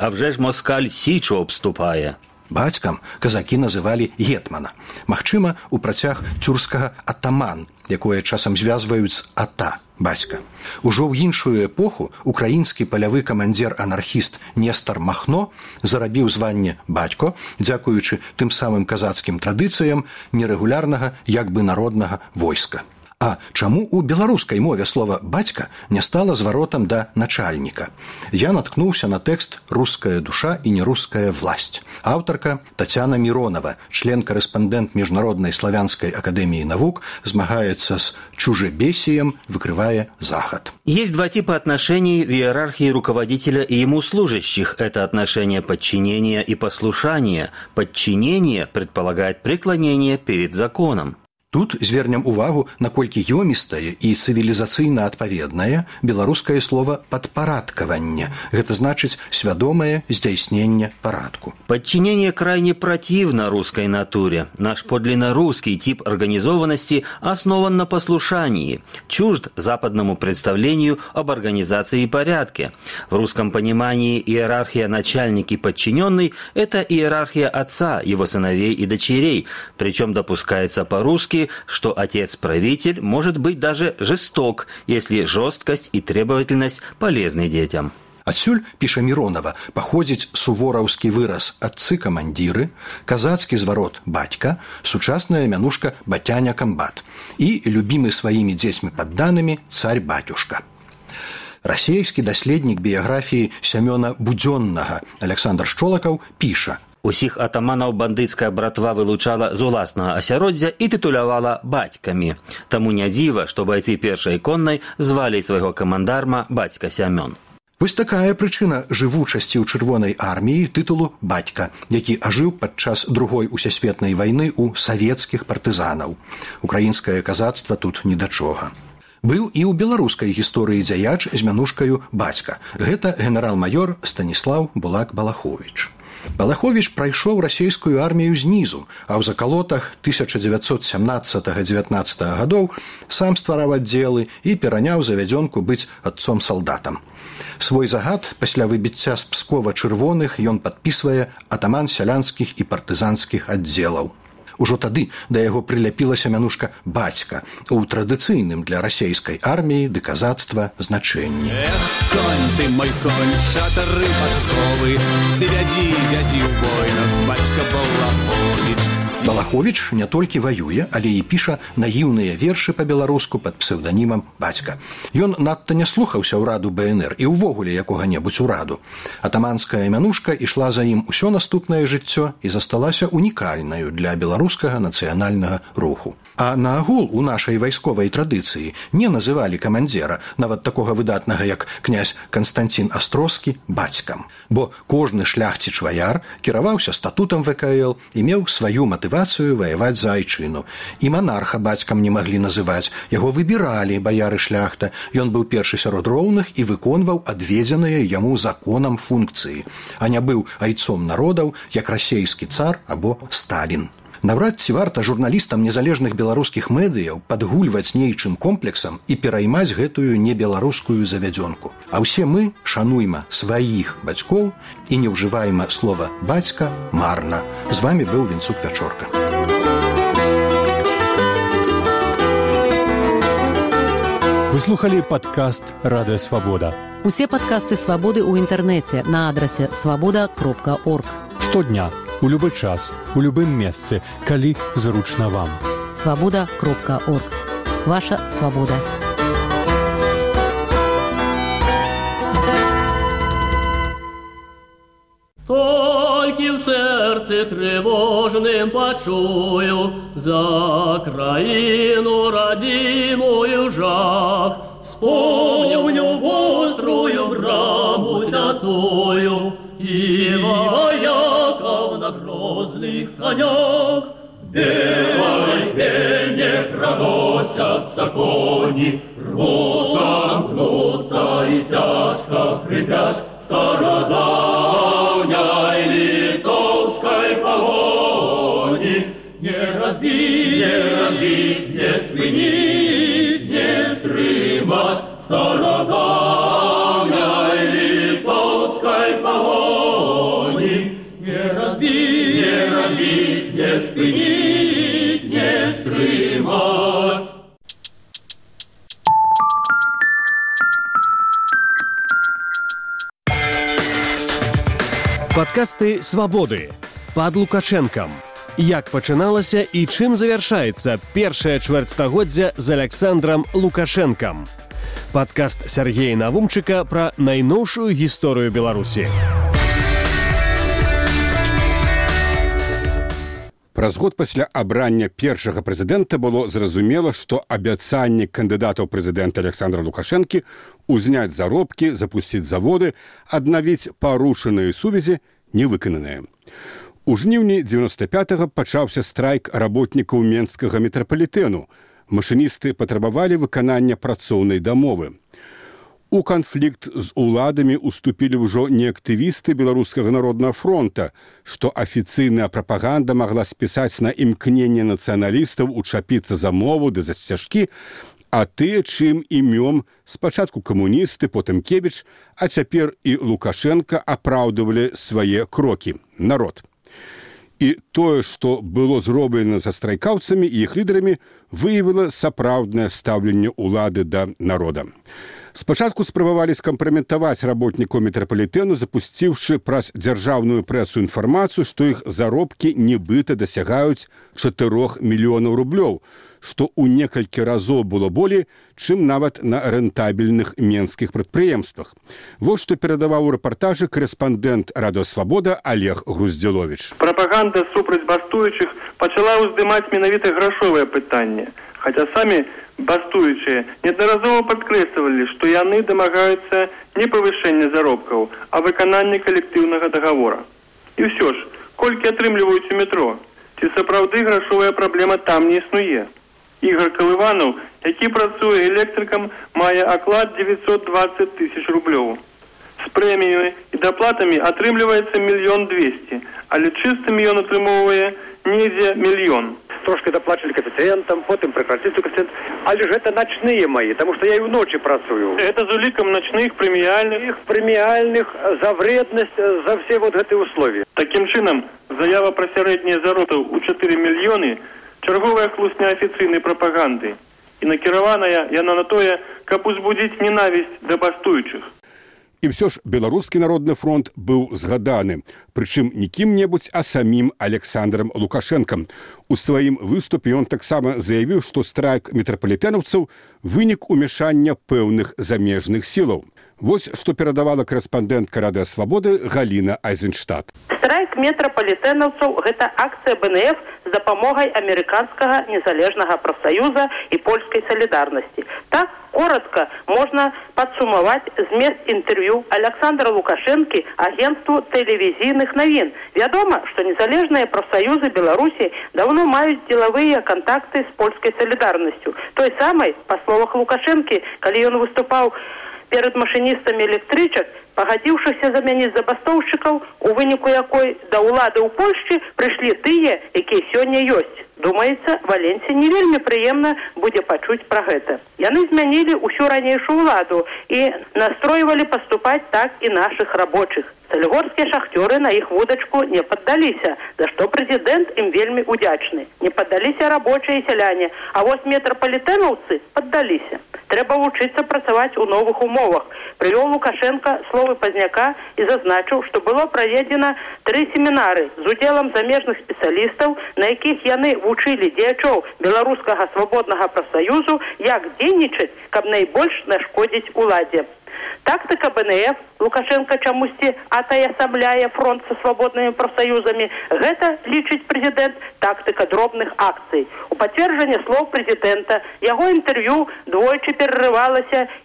москаль січу обступає. Бацькам казакі называлі гетмана. Магчыма, у працяг цюрскага атаман, якое часам звязваюць з ата, бацька. Ужо ў іншую эпоху украінскі палявы камандзір-анархіст Нестар Махно зарабіў званне бацько, дзякуючы тым самым казацкім традыцыям нерэгулярнага, як бы народнага войска. А чаму ў беларускай мове слова «бацька» не стала зваротам да начальніка? Я наткнуўся на тэкст «Русская душа и нерусская власть». Аўтарка Татьяна Миронова, член-корреспондент Международной славянской академии наук, змагаецца с чужебесием, выкрывая Захад. Есть два типа отношений в иерархии руководителя и ему служащих. Это отношение подчинения и послушания. Подчинение предполагает преклонение перед законом. Тут звернем увагу, наколькі ёмістае і цывілізацыйна адпаведнае беларускае слова «падпарадкаванне». Гэта значыць свядомае здзяйсненне парадку. Подчинение крайне противно русской натуре. Наш подлинно русский тип организованности основан на послушании, чужд западному представлению об организации и порядке. В русском понимании иерархия начальник и подчиненный – это иерархия отца, его сыновей и дочерей, причем допускается по-русски, что отец-правитель может быть даже жесток, если жесткость и требовательность полезны детям. Адсюль, піша Миронова, паходзіць сувораўскі выраз «адцы-камандзіры», казацкі зварот «бацька», сучасная мянушка «батяня-камбат» і любімы сваімі дзецьмі падданымі «царь-батюшка». Расейскі даследнік біяграфіі Сямёна Будзённага Александр Шчолакаў піша: Усіх атаманаў бандыцкая братва вылучала з уласнага асяроддзя і тытулявала бацькамі. Таму не дзіва, што байцы першай коннай звалі свайго камандарма бацька Сямён. Вось такая прычына жывучасці ў чырвонай арміі тытулу «бацька», які ажыў падчас Другой усесветнай вайны ў савецкіх партызанаў. Украінскае казацтва тут ні да чога. Быў і ў беларускай гісторыі дзяяч з мянушкаю «бацька». Гэта генерал-маёр Станіслаў Булак-Балаховіч. Балаховіч прайшоў расійскую армію знізу, а ў закалотах 1917-19 гадоў сам ствараў аддзелы і пераняў завядзёнку быць адцом-салдатам. Свой загад пасля выбіцця з Пскова чырвоных ён падпісвае атаман сялянскіх і партызанскіх аддзелаў. Ужо тады да яго прыляпілася мянушка «бацька» у традыцыйным для расейскай арміі ды казацтва значэнні. Эх, конь ты, мой конь, шатары падковы, ты вядзі ў бой нас, бацька Балаховіч. Балаховіч не толькі ваюе, але і піша наіўныя вершы па-беларуску пад псеўданімам «бацька». Ён надта не слухаўся ўраду БНР і ўвогуле якога-небудзь ураду. Атаманская мянушка ішла за ім усё наступнае жыццё і засталася унікальнаю для беларускага нацыянальнага руху. А наагул у нашай вайсковай традыцыі не называлі камандзіра, нават такога выдатнага, як князь Канстанцін Астроскі, бацькам. Бо кожны шляхціч-ваяр кіраваўся статутам ВКЛ і меў сваю матывацыю ваяваць за айчыну. І манарха бацькам не маглі называць, яго выбіралі баяры-шляхта. Ён быў першы сярод роўных і выконваў адведзеныя яму законам функцыі, а не быў айцом народаў, як расейскі цар або Сталін. Наўрад ці варта журналістам незалежных беларускіх медыяў падгульваць нейчым комплексам і пераймаць гэтую небеларускую завядзёнку. А ўсе мы шануйма сваіх бацькоў і не ўжывайма слова «бацька» марна. З вами быў Вінцук Вячорка. Вы слухали падкаст «Радыё Свабода». Усе падкасты «Свабоды» ў інтэрнэце на адрасе свабода.орг. Штодня, у любы час, у любым месцы, калі зручна вам. Свабода.орг. Ваша свабода. Толькі ў сэрцы трывожным пачую за краіну радзімую жах. Спомню вострую браму святую і вояков на грозных конях. Белой пене проносятся кони, рвутся, гнутся и тяжко хрипят стародавней литовской погони. Не разбить разбить, не спынить, не стрымать стародавней литовской погони. Не разбить, не спынить, не стрымать. Падкасты «Свабоды» пад Лукашэнкам. Як пачыналася і чым завяршаецца першае чвэрцьстагоддзя з Александрам Лукашэнкам. Падкаст Сергея Навумчыка пра найноўшую гісторыю Беларусі. Праз год пасля абрання першага прэзідэнта было зразумела, што абяцанне кандыдата ў прэзідэнта Александра Лукашэнкі узняць заробкі, запусціць заводы, аднавіць парушаныя сувязі не выкананыя. У жніўні 95-го пачаўся страйк работнікаў Менскага метрапалітэну. Машыністы патрабавалі выканання працоўнай дамовы. У канфлікт з уладамі уступілі ўжо не актывісты Беларускага народнага фронта, што афіцыйная прапаганда магла спісаць на імкненне нацыяналістаў учапіцца за мову ды за сцяжкі, а тыя, чым імём спачатку камуністы, потым Кебіч, а цяпер і Лукашенка апраўдывалі свае крокі. Народ. І тое, што было зроблена за страйкаўцамі і іх лідарамі, выявіла сапраўднае стаўленне ўлады да народа. Спачатку спрабавалі скампраметаваць работнікаў метрапалітэну, запусціўшы праз дзяржаўную прэсу інфармацыю, што іх заробкі нібыта дасягаюць 4 мільёнаў рублёў, што ў некалькі разоў было болей, чым нават на рэнтабельных менскіх прадпрыемствах. Вось што перадаваў у рэпартажы корэспандэнт Радыё Свабода Олег Груздзіловіч. Прапаганда супраць бастуючых пачала ўздымаць менавіта грашовае пытанне, хаця самі бастуючыя неаднаразова падкрэслівалі, што яны дамагаюцца не павышэння заробкаў, а выканання калектыўнага дагавора. І ўсё ж, колькі атрымліваюць у метро? Ці сапраўды грашовая праблема там не існуе? Ігор Калыванаў, які працуе электрыкам, мае аклад 920 тысяч рублёў. З прэміяй і даплатамі атрымліваецца 1 200 000, але чыстым ён атрымоўвае недзе 1 000 000. Трошки доплачивали коэффициентам, потом прекратили коэффициент. Але же это ночные мои, потому что я и в ночи працую. Это з улікам ночных прэміяльных. Их премиальных за вредность, за все вот эти условия. Таким чынам, заява пра сярэднія заробкі ў 4 мільёны чарговая хлусня афіцыйнай прапаганды. І накіраваная яна на тое, каб узбудзіць ненавісць да бастуючых. І ўсё ж Беларускі народны фронт быў згаданы, прычым не кім-небудзь, а самім Александрам Лукашэнкам. У сваім выступе ён таксама заявіў, што страйк метрапалітэнаўцаў вынік умяшання пэўных замежных сілаў. Вось што перадавала корэспандэнтка Радыё Свабоды Галіна Айзенштадт. Страйк метрапалітэнаўцаў – гэта акцыя БНФ з дапамогай амерыканскага незалежнага прафсаюза і польскай салідарнасці. Так, коротко можна падсумаваць змест інтэрв'ю Александра Лукашэнкі агентству тэлевізійных навін. Вядома, што незалежныя прафсаюзы Беларусі давно маюць дзелавыя кантакты з польскай салідарнасцю. Той самай, па словах Лукашэнкі, калі ён выступаў перад машыністамі электрычак, пагадзіўшыся замяніць забастоўшчыкаў, у выніку якой да ўлады ў Польшчы прыйшлі тыя, якія сёння ёсць. Думаецца, Валенсі не вельмі прыемна будзе пачуць пра гэта. Яны змянілі ўсю ранейшую ўладу і настройвалі паступаць так і нашых рабочых. Салігорскія шахтёры на іх вудачку не паддаліся, за што прэзідэнт ім вельмі удзячны. Не паддаліся рабочыя і сяляне, а вось метрапалітэнаўцы паддаліся. Трэба вучыцца працаваць у новых умовах. Прывёў Лукашенка словы Пазняка і зазначыў, што было праведзена 3 семінары з удзелам замежных спецыялістаў, на якіх яны вучылі дзеячоў беларускага свабоднага прафсаюзу, як дзейнічаць, каб найбольш нашкодзіць уладзе. Тактыка БНФ, Лукашенко чамусьці атаясамляе фронт са свабоднымі прафсаюзамі, гэта, лічыць прэзідэнт, тактыка дробных акцый. У пацверджанне слоў прэзідэнта яго інтэрв'ю двойчы перарывалася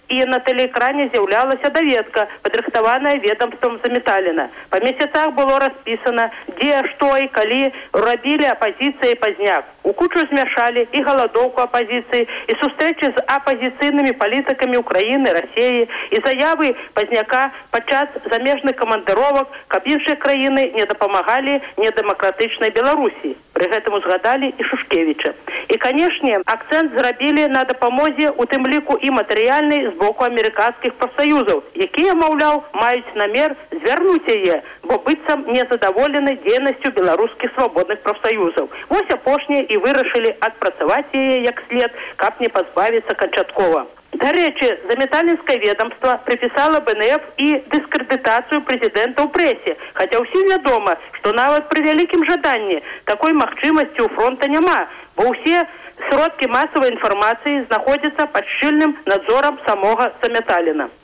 і на тэлеэкране з'яўлялася даведка, падрыхтаваная ведомствам Заметаліна. Па месяцах было распісана, дзе, што і калі рабілі апазіцыя і пазняк. У кучу змяшалі і галадоўку апазіцыі, і сустрэчы з апазіцыйнымі палітыкамі Украіны, Расіі, і заявы пазняка падчас замежных камандыровак, каб іншыя краіны не дапамагалі недэмакратычнай Беларусі. Пры гэтым узгадалі і Шушкевіча. І, канешне, акцэнт зрабілі на дапамозе, у тым ліку і матэрыяльнай з боку амерыканскіх прафсаюзаў, якія, маўляў, маюць намер звярнуць яе, бо быццам незадаволены дзейнасцю беларускіх свабодных прафсаюзаў. Вось апошнія і вырашылі адпрацаваць яе як след, каб не пазбавіцца канчаткова. Дарэчы, Заметалінскае ведомство припісала БНФ і дыскрэдытацыю прэзідэнта ў прэсе, хаця ўсім вядома, што нават пры вялікім жаданні такой магчымасці ў фронта няма, бо ўсе сродкі масавай інфармацыі знаходзяцца пад шчыльным надзорам самога Заметаліна.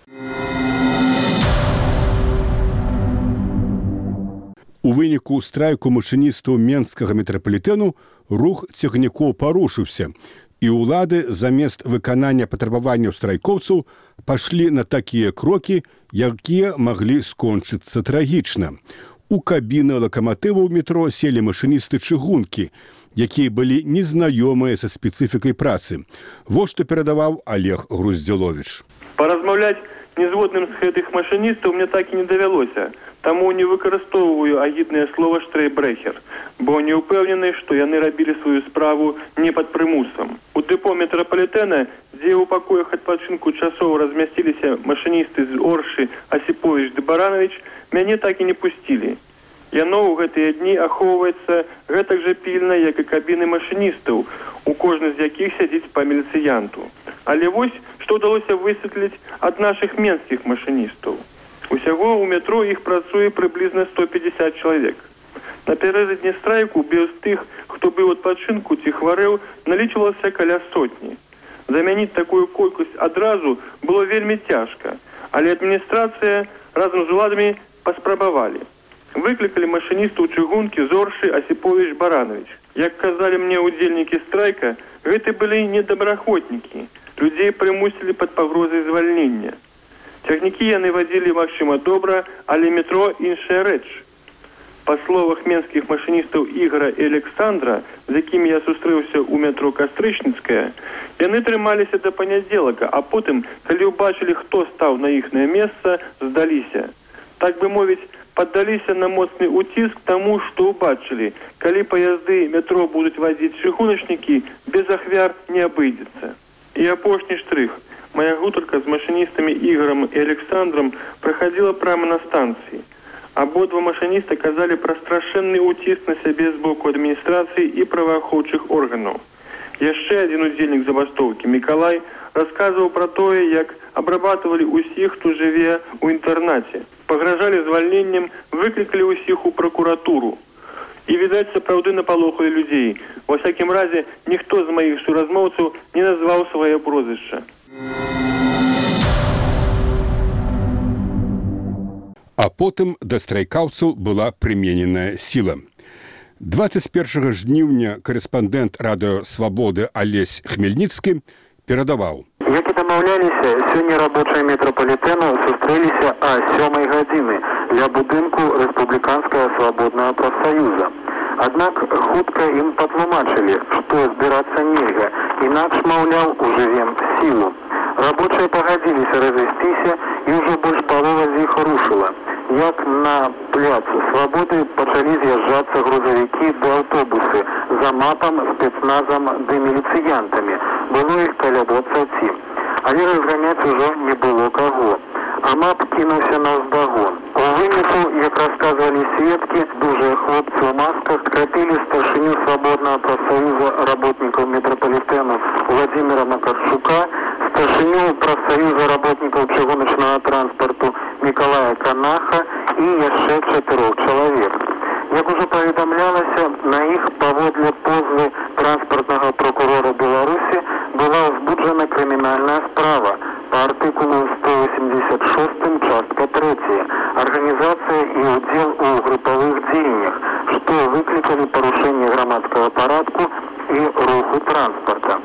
У выніку страйку машыністаў Менскага метрапалітэну рух цягнікоў парушыўся, і ўлады замест выканання патрабаванняў страйкоўцаў пашлі на такія крокі, якія маглі скончыцца трагічна. У кабіны лакаматываў метро селі машыністы чыгункі, якія былі незнаёмыя са спецыфікай працы. Вось што перадаваў Олег Груздзіловіч. Паразмаўляць незгодным з гэтых машыністаў мне так і не давялося. Таму не выкарыстоўваю агіднае слова «штрейбрэхер», бо не ўпэўнены, што яны рабілі сваю справу не пад прымусам. У дэпо метрапалітэна, дзе ў пакоях адпачынку часоў размясціліся машыністы з Оршы Асіповіч ды Баранович, мяне так і не пусцілі. Яно ў гэтыя дні ахоўваецца гэтак жа пільна, як і кабіны машыністаў, у кожны з якіх сядзіць па міліцыянту. Але вось, што ўдалося высветліць ад нашых менскіх машыністаў. Усяго ў метро іх працуе прыблізна 150 чалавек. Напярэдадні страйку без тых, хто быў у адпачынку ці хварэў, налічвалася каля сотні. Замяніць такую колькасць адразу было вельмі цяжка, але адміністрацыя разам з уладамі паспрабавалі. Выклікалі машыністаў чыгункі Зоршы Асіповіч Баранович. Як казалі мне удзельнікі страйка, гэта былі недобраахвотнікі. Людзей прымусілі пад пагрозай звальнення. Цягнікі яны вадзілі, магчыма, добра, але метро іншая рэч. Па словах менскіх машыністаў Ігора і Александра, з якімі я сустрэўся ў метро Кастрычніцкая, яны трымаліся да панядзелака, а потым, калі ўбачылі, хто стаў на іхнае месца, здаліся. Так бы мовіць, паддаліся на моцны ўціск таму, што ўбачылі. Калі паязды метро будуць вадзіць чыгуначнікі, без ахвяр не абыдзецца. І апошні штрых. Моя гутарка з машыністамі Ігорам і Александром праходзіла прямо на станцыі. Абодва машыніста казалі пра страшэнны ўціск на сябе з боку адміністрацыі і праваахоўчых органаў. Яшчэ адзін удзельнік забастоўкі, Мікалай, расказваў пра тое, як абрабатывалі ўсіх, хто жыве ў інтэрнаце. Пагражалі звальненнем, выклікалі ўсіх у пракуратуру. І, відаць, сапраўды напалохалі людзей. Ва всякім разе, ніхто з маіх суразмоўцаў не назваў сваё прозвішча. А потым да страйкаўцаў была прымененая сіла. 21 жніўня карэспандэнт радыё «Свабоды» Алесь Хмельніцкі перадаваў. Як і дамаўляліся, сёння рабочыя метрапалітэну сустрэліся о 7 гадзіны ля будынку Рэспубліканскага свабоднага прафсаюза. Аднак хутка ім патлумачылі, што збірацца нельга, інакш, маўляў, ужывем сілу. Рабочыя пагадзіліся разысціся, і ўжо больш палова з іх рушыла. Як на пляц Свабоды пачалі з'язджацца грузавікі ды аўтобусы за мапам, спецназам ды міліцыянтамі. Было іх каля 20. Але разганяць ужо не было каго. А мап кінуўся наўздагон. У выніку, як расказвалі сведкі, дужыя хлопцы ў масках трапілі старшыню свабоднага прафсаюза работнікаў метрапалітэну Владзіміра Макарчука, старшыню прафсаюза работнікаў чыгуначнага транспарту Мікалая Канаха і яшчэ 4 чалавек. Як ужо паведамлялася, на іх паводле позвы транспартнага прокурора Беларусі была ўзбуджана крымінальная справа па артыкулу 186 частка 3 «Арганізацыя і ўдзел у групавых дзеяннях», што выклікалі парушэнне грамадскага парадку і руху транспарта.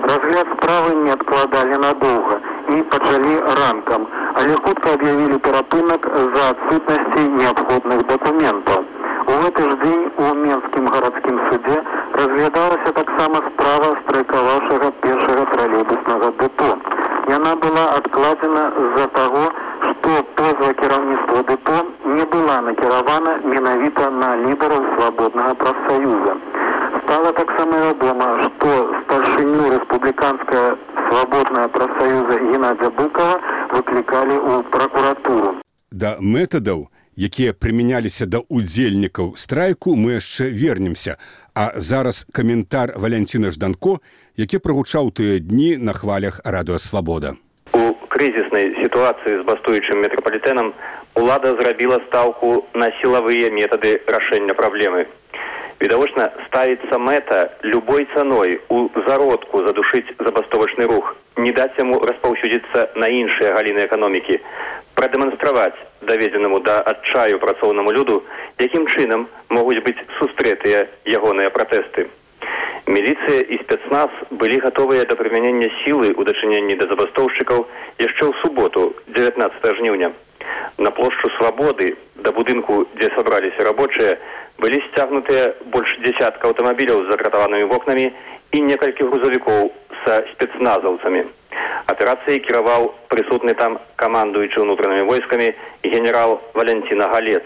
Разгляд справы не адкладалі надоўга і пачалі ранкам, але хутка аб'явілі перапынак з-за адсутнасці неабходных дакументаў. У гэты ж дзень у Менскім гарадскім судзе разглядалася таксама справа страйкаваўшага першага тралейбуснага дэпо. Яна была адкладзена з-за таго, што позва кіраўніцтва дэпо не была накіравана менавіта на лідараў свабоднага прафсаюза. Стала таксама вядома, што старшыню рэспубліканская свабодная прафсаюза Геннадзя Быкова выклікалі ў пракуратуру. Да метадаў, якія прымяняліся да удзельнікаў страйку, мы яшчэ вернемся. А зараз каментар Валянціна Жданко, які прагучаў тыя дні на хвалях радыё «Свабода». У крызіснай сітуацыі з бастуючым метрапалітэнам улада зрабіла стаўку на сілавыя метады рашэння праблемы. Відавочна, ставіцца мэта любой цаной у зародку задушыць забастовачны рух, не даць яму распаўсюдзіцца на іншыя галіны эканомікі, прадэманстраваць даведзенаму да адчаю працоўнаму люду, якім чынам могуць быць сустрэтыя ягоныя пратэсты. Міліцыя і спецназ былі гатовыя да прымянення сілы ў дачыненні да забастоўшчыкаў яшчэ ў суботу, 19 жніўня. На плошчу Свабоды, да будынку, дзе сабраліся рабочыя, былі сцягнутыя больш дзесятка аўтамабіляў з закратаванымі вокнамі і некалькі грузавікоў са спецназаўцамі. Аперацыяй кіраваў прысутны там камандуючы ўнутранымі войскамі генерал Валянціна Галец.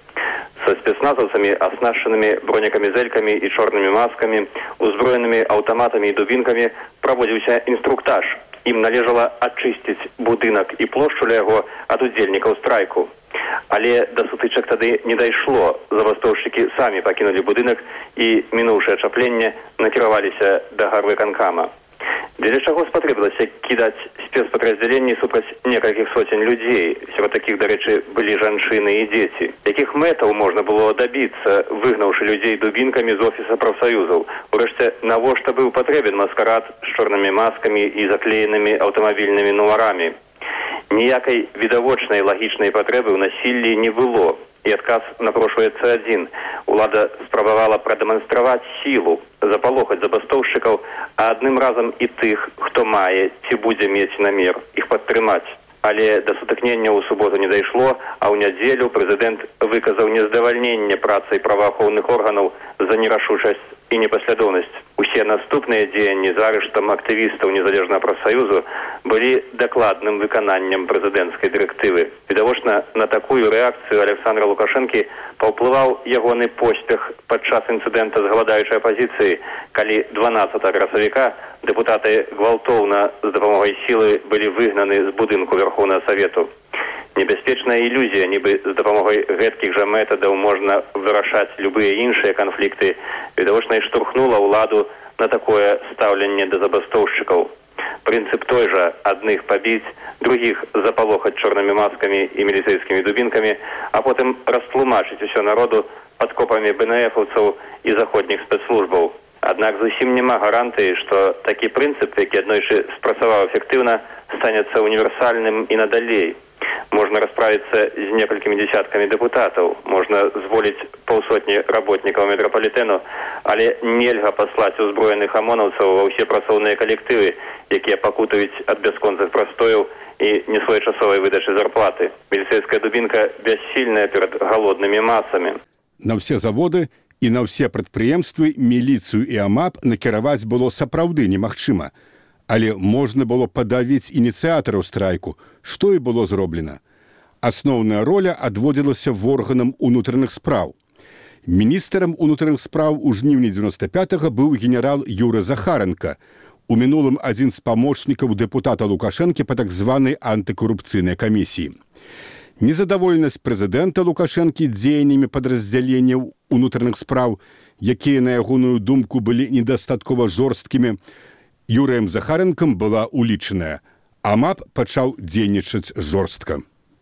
Са спецназаўцамі, аснашчанымі бронекамізэлькамі і чорнымі маскамі, узброенымі аўтаматамі і дубінкамі праводзіўся інструктаж. Ім належала ачысціць будынак і плошчу ля яго ад удзельнікаў страйку. Але да сутычак тады не дайшло. Забастоўшчыкі самі пакінулі будынак і, мінуўшы ачапленне, накіраваліся да гарвыканкама. Дзеля чаго спатрэбілася кідаць спецпадраздзяленні супраць некалькіх соцень людзей. Сярод такіх, дарэчы, былі жанчыны і дзеці. Якіх мэтаў можна было дабіцца, выгнаўшы людзей дубінкамі з офіса прафсаюзаў? Урэшце, навошта быў патрэбен маскарад з чорнымі маскамі і заклеенымі аўтамабільнымі нумарамі? Ніякай відавочнай лагічнай патрэбы ў насіллі не было. І адказ напрошваецца адзін. Улада спрабавала прадэманстраваць сілу, запалохаць забастоўшчыкаў, а адным разам і тых, хто мае ці будзе мець намер іх падтрымаць. Але да сутыкнення ў суботу не дайшло, а ў нядзелю прэзідэнт выказаў нездавальненне працай праваахоўных органаў за нерашучасць і непаслядоўнасць. Усе наступныя дзеянні з арыштам актывістаў незалежнага прафсаюзу былі дакладным выкананнем прэзідэнцкай дырэктывы. Відавочна, на такую рэакцыю Александра Лукашэнкі паўплываў ягоны поспех падчас інцыдэнта з галадаючай апазіцыі, калі 12 красавіка дэпутаты гвалтоўна з дапамогай сілы былі выгнаны з будынку Верховнага Савету. Небяспечная ілюзія, нібы з дапамогай гэткіх жа метадаў можна вырашаць любыя іншыя канфлікты, відавочна і штурхнула ўладу на такое стаўленне да забастоўшчыкаў. Прынцып той жа: адных пабіць, другіх запалохаць чорнымі маскамі і міліцэйскімі дубінкамі, а потым растлумачыць усё народу падкопамі БНФаўцаў і заходніх спецслужбаў. Аднак зусім няма гарантыі, што такі прынцып, які аднойчы спрацаваў эфектыўна, станецца універсальным і надалей. Можна расправіцца з некалькімі дзесяткамі дэпутатаў, можна зволіць паўсотні работнікаў метрапалітэну, але нельга паслаць узброеных амонаўцаў ва ўсе працоўныя калектывы, якія пакутаюць ад бясконцых прастояў і несвоечасовай выдачы зарплаты. Міліцэйская дубінка бяссільная перад галоднымі масамі. На ўсе заводы і на ўсе прадпрыемствы міліцыю і АМАП накіраваць было сапраўды немагчыма. Але можна было падавіць ініцыятараў страйку, што і было зроблена. Асноўная роля адводзілася органам унутраных спраў. Міністрам унутраных спраў у жніўні 95-го быў генерал Юра Захаренко, у мінулым адзін з памочнікаў дэпутата Лукашэнкі па так званай антыкарупцыйнай камісіі. Незадаволенасць прэзідэнта Лукашэнкі дзеяннямі падраздзяленняў унутраных спраў, якія, на ягоную думку, былі недастаткова жорсткімі, Юрыем Захаренкам была улічаная. АМАП пачаў дзейнічаць жорстка.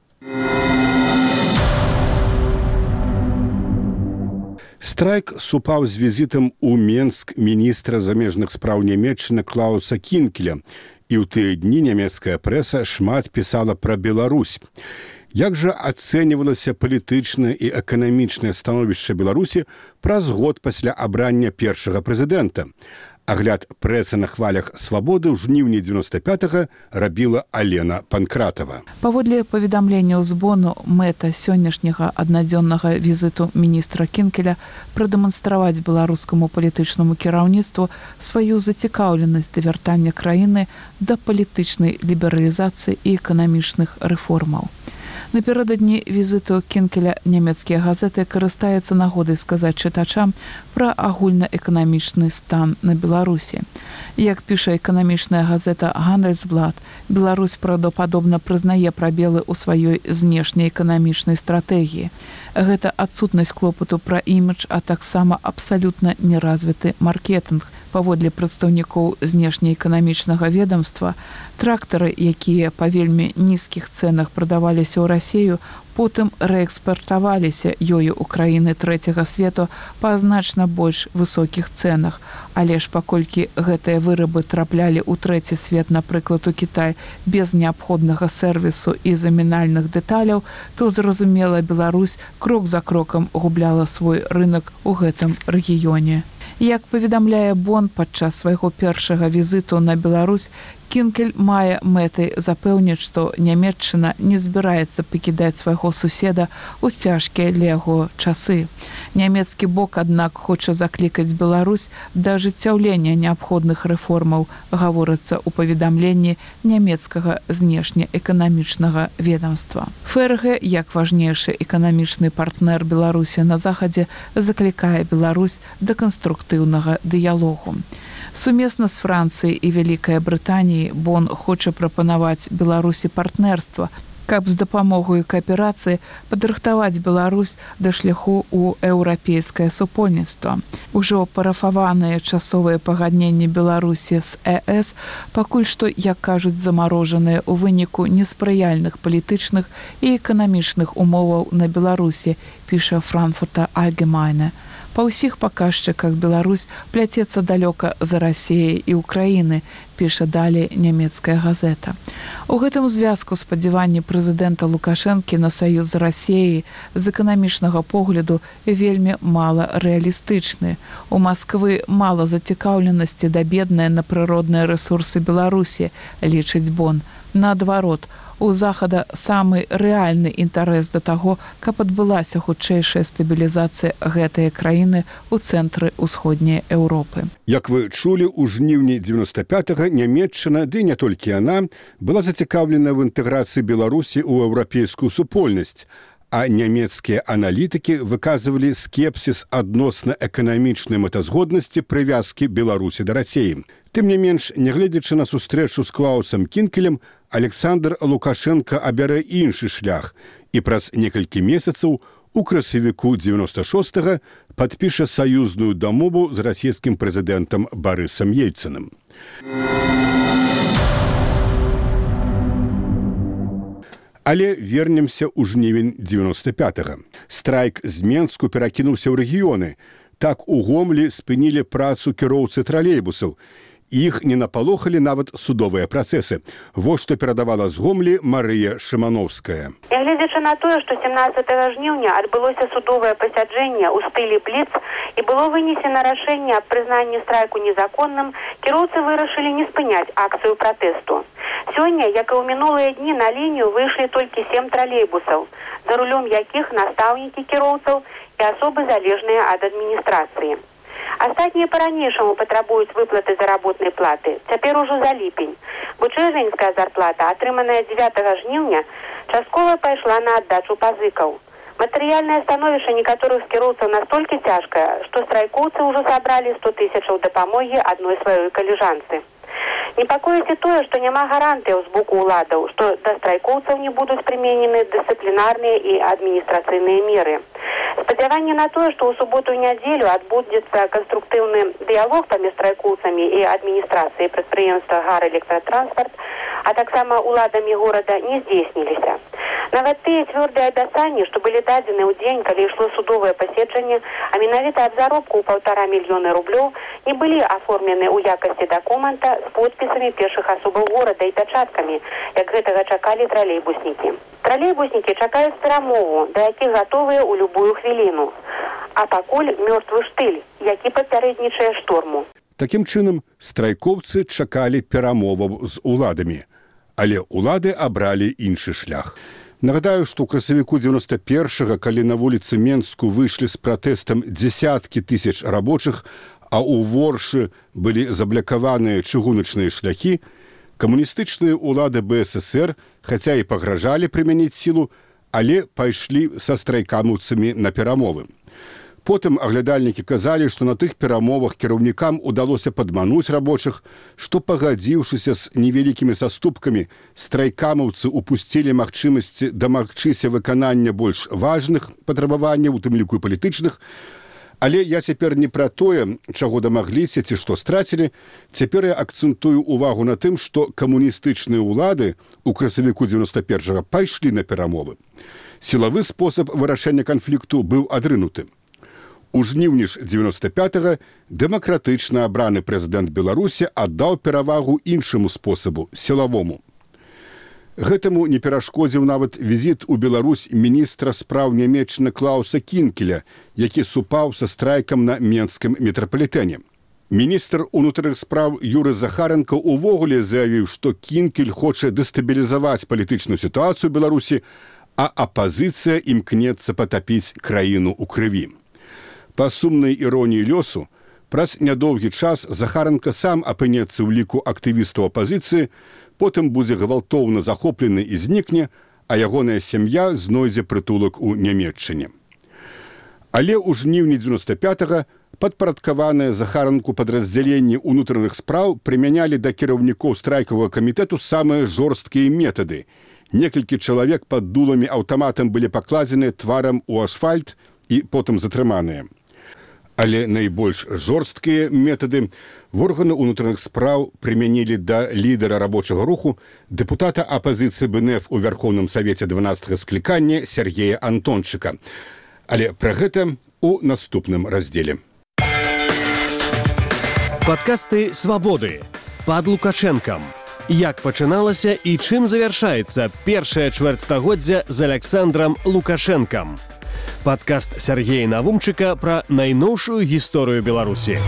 Страйк супаў з візітам у Менск міністра замежных спраў Нямецчыны Клауса Кінкеля, і ў тыя дні нямецкая прэса шмат пісала пра Беларусь. Як жа ацэньвалася палітычнае і эканамічнае становішча Беларусі праз год пасля абрання першага прэзідэнта? Агляд прэсы на хвалях свабоды ў жніўні 95-го рабіла Алена Панкратова. Паводле паведамленняў збону, мэта сённяшняга аднадзённага візіту міністра Кінкеля прадэманстраваць беларускаму палітычнаму кіраўніцтву сваю зацікаўленасць да вяртання краіны да палітычнай лібералізацыі і эканамічных рэформаў. Напярэдадні візіту Кінкеля нямецкія газеты карыстаюцца нагодай сказаць чытачам пра агульнаэканамічны стан на Беларусі. Як піша эканамічная газета «Гандельсблат», Беларусь правдападобна прызнае прабелы ў сваёй знешняй эканамічнай стратэгіі. Гэта адсутнасць клопату пра імідж, а таксама абсалютна неразвіты маркетынг. Паводле прадстаўнікоў знешнеэканамічнага ведамства, трактары, якія па вельмі нізкіх цэнах прадаваліся ў Расію, потым рээкспартаваліся ёю ў краіны трэцяга свету па значна больш высокіх цэнах. Але ж паколькі гэтыя вырабы траплялі ў трэці свет, напрыклад, у Кітай, без неабходнага сервісу і замінальных дэталяў, то, зразумела, Беларусь крок за крокам губляла свой рынок у гэтым рэгіёне. Як паведамляе Бон падчас свайго першага візіту на Беларусь, Кінкель мае мэтай запэўніць, што Нямецчына не збіраецца пакідаць свайго суседа ў цяжкія для яго часы. Нямецкі бок, аднак, хоча заклікаць Беларусь да ажыццяўлення неабходных рэформаў, гаворыцца ў паведамленні нямецкага знешнеэканамічнага ведамства. ФРГ, як важнейшы эканамічны партнер Беларусі на захадзе, заклікае Беларусь да канструктыўнага дыялогу. Сумесна з Францыяй і Вялікай Брытаніяй Бон хоча прапанаваць Беларусі партнерства, каб з дапамогай кааперацыі падрыхтаваць Беларусь да шляху ў еўрапейскае супольніцтва. Ужо парафаваныя часовыя пагадненні Беларусі з ЕС пакуль што, як кажуць, замарожаныя ў выніку неспрыяльных палітычных і эканамічных умоваў на Беларусі, піша Франкфуртер Allgemeine. Па ўсіх паказчыках Беларусь пляцецца далёка за Расіяй і Украіны, піша далей нямецкая газета. У гэтым звязку спадзяванні прэзідэнта Лукашэнкі на саюз з Расіяй з эканамічнага погляду вельмі мала рэалістычны. У Масквы мала зацікаўленасці да бедныя на прыродныя рэсурсы Беларусі, лічыць Бон. Наадварот, у захада самы рэальны інтарэс да таго, каб адбылася хутчэйшая стабілізацыя гэтай краіны ў цэнтры ўсходняй Еўропы. Як вы чулі, у жніўні 95-го Нямецчына, ды не толькі яна, была зацікаўлена в інтэграцыі Беларусі ў еўрапейскую супольнасць, а нямецкія аналітыкі выказвалі скепсіс адносна эканамічнай мэтазгоднасці прывязкі Беларусі да Расіі. Тым не менш, нягледзячы на сустрэчу з Клаусам Кінкелем, Александр Лукашенко абярэ іншы шлях і праз некалькі месяцаў у красавіку 96-го падпіша саюзную дамову з расійскім прэзідэнтам Барысам Ельцыным. Але вернемся ў жнівень 95-го. Страйк з Менску перакінуўся ў рэгіёны. Так у Гомлі спынілі працу кіроўцы тралейбусаў. Іх не напалохалі нават судовыя працэсы. Вось што перадавала з Гомлі Марыя Шымановская. Нягледзячы на тое, што 17 жніўня адбылося судовае пасяджэнне ў стылі бліц і было вынесена рашэнне аб прызнанні страйку незаконным, кіроўцы вырашылі не спыняць акцыю пратэсту. Сёння, як і ў мінулыя дні, на лінію выйшлі толькі 7 тралейбусаў, за рулём якіх настаўнікі кіроўцаў і асобы залежныя ад адміністрацыі. Астатнія па-ранейшаму патрабуюць выплаты заработнай платы. Цяпер ужо за ліпень. Бо чэрвеньская зарплата, атрыманая 9 жніўня, часткова пайшла на аддачу пазыкаў. Матэрыяльнае становішча некаторых з кіроўцаў настолькі цяжкае, што страйкоўцы ўжо сабралі 100 000 дапамогі адной сваёй каліжанцы. Непакоіць і тое, што няма гарантыяў з боку ўладаў, што да страйкоўцаў не будуць прыменены дысцыплінарныя і адміністрацыйныя меры. Спадзяванне на тое, што ў суботу і нядзелю адбудзецца канструктыўны дыялог паміж страйкоўцамі і адміністрацыяй прадпрыемства «Гарэлектротранспарт», а таксама ўладамі горада не здзейсніліся. Нават тыя цвёрдыя абяцанні, што былі дадзены ў дзень, калі ішло судовае паседжанне, а менавіта аб заробку ў 1,5 мільёна рублёў, не былі аформлены ў якасці дакумента з подпісамі першых асобаў горада і пячаткамі, як гэтага чакалі тралейбуснікі. Тралейбуснікі чакаюць перамову, да якіх гатовыя ў любую хвіліну. А пакуль мёртвы штыль, які папярэднічае шторму. Такім чынам, страйкоўцы чакалі перамоваў з уладамі, але улады абралі іншы шлях. Нагадаю, што ў красавіку 91-га, калі на вуліцы Менску выйшлі з пратэстам дзесяткі тысяч рабочых, а ў Воршы былі заблякаваныя чыгуначныя шляхі, камуністычныя ўлады БССР, хаця і пагражалі прымяніць сілу, але пайшлі са страйкамаўцамі на перамовы. Потым аглядальнікі казалі, што на тых перамовах кіраўнікам удалося падмануць рабочых, што, пагадзіўшыся з невялікімі саступкамі, страйкамаўцы упусцілі магчымасці дамагчыся выканання больш важных патрабаванняў, у тым ліку і палітычных. Але я цяпер не пра тое, чаго дамагліся ці што страцілі. Цяпер я акцэнтую увагу на тым, што камуністычныя ўлады ў красавіку 91-га пайшлі на перамовы. Сілавы спосаб вырашэння канфлікту быў адрынуты. У жніўні ж 95-га дэмакратычна абраны прэзідэнт Беларусі аддаў перавагу іншаму спосабу – сілавому. Гэтаму не перашкодзіў нават візіт у Беларусь міністра спраў Нямецчыны Клауса Кінкеля, які супаў са страйкам на Менскім метрапалітэне. Міністр унутраных спраў Юры Захаренко увогуле заявіў, што Кінкель хоча дэстабілізаваць палітычную сітуацыю ў Беларусі, а апазіцыя імкнецца патапіць краіну ў крыві. Па сумнай іроніі лёсу, праз нядоўгі час Захаренко сам апынецца ў ліку актывістаў апазіцыі, потым будзе гвалтоўна захоплены і знікне, а ягоная сям'я знойдзе прытулак у Нямецчыне. Але ў жніўні 95-га падпарадкаваныя Захаренку падраздзяленні ўнутраных спраў прымянялі да кіраўнікоў страйкавага камітэту самыя жорсткія метады. Некалькі чалавек пад дуламі аўтаматам былі пакладзеныя тварам у асфальт і потым затрыманыя. Але найбольш жорсткія метады органы ўнутраных спраў прымянілі да лідара рабочага руху, дэпутата апазіцыі БНФ у Вярхоўным Савеце 12-га склікання Сергея Антончыка. Але пра гэта ў наступным раздзеле. Падкасты «Свабоды» пад Лукашэнкам. Як пачыналася і чым завяршаецца першае чвэрцьстагоддзя з Александрам Лукашэнкам. Падкаст Сергея Навумчыка пра найноўшую гісторыю Беларусі.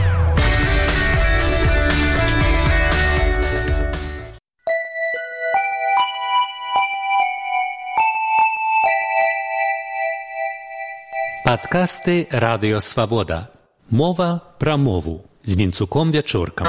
Падкасты «Радыё Свабода». Мова пра мову з Вінцуком Вячоркам.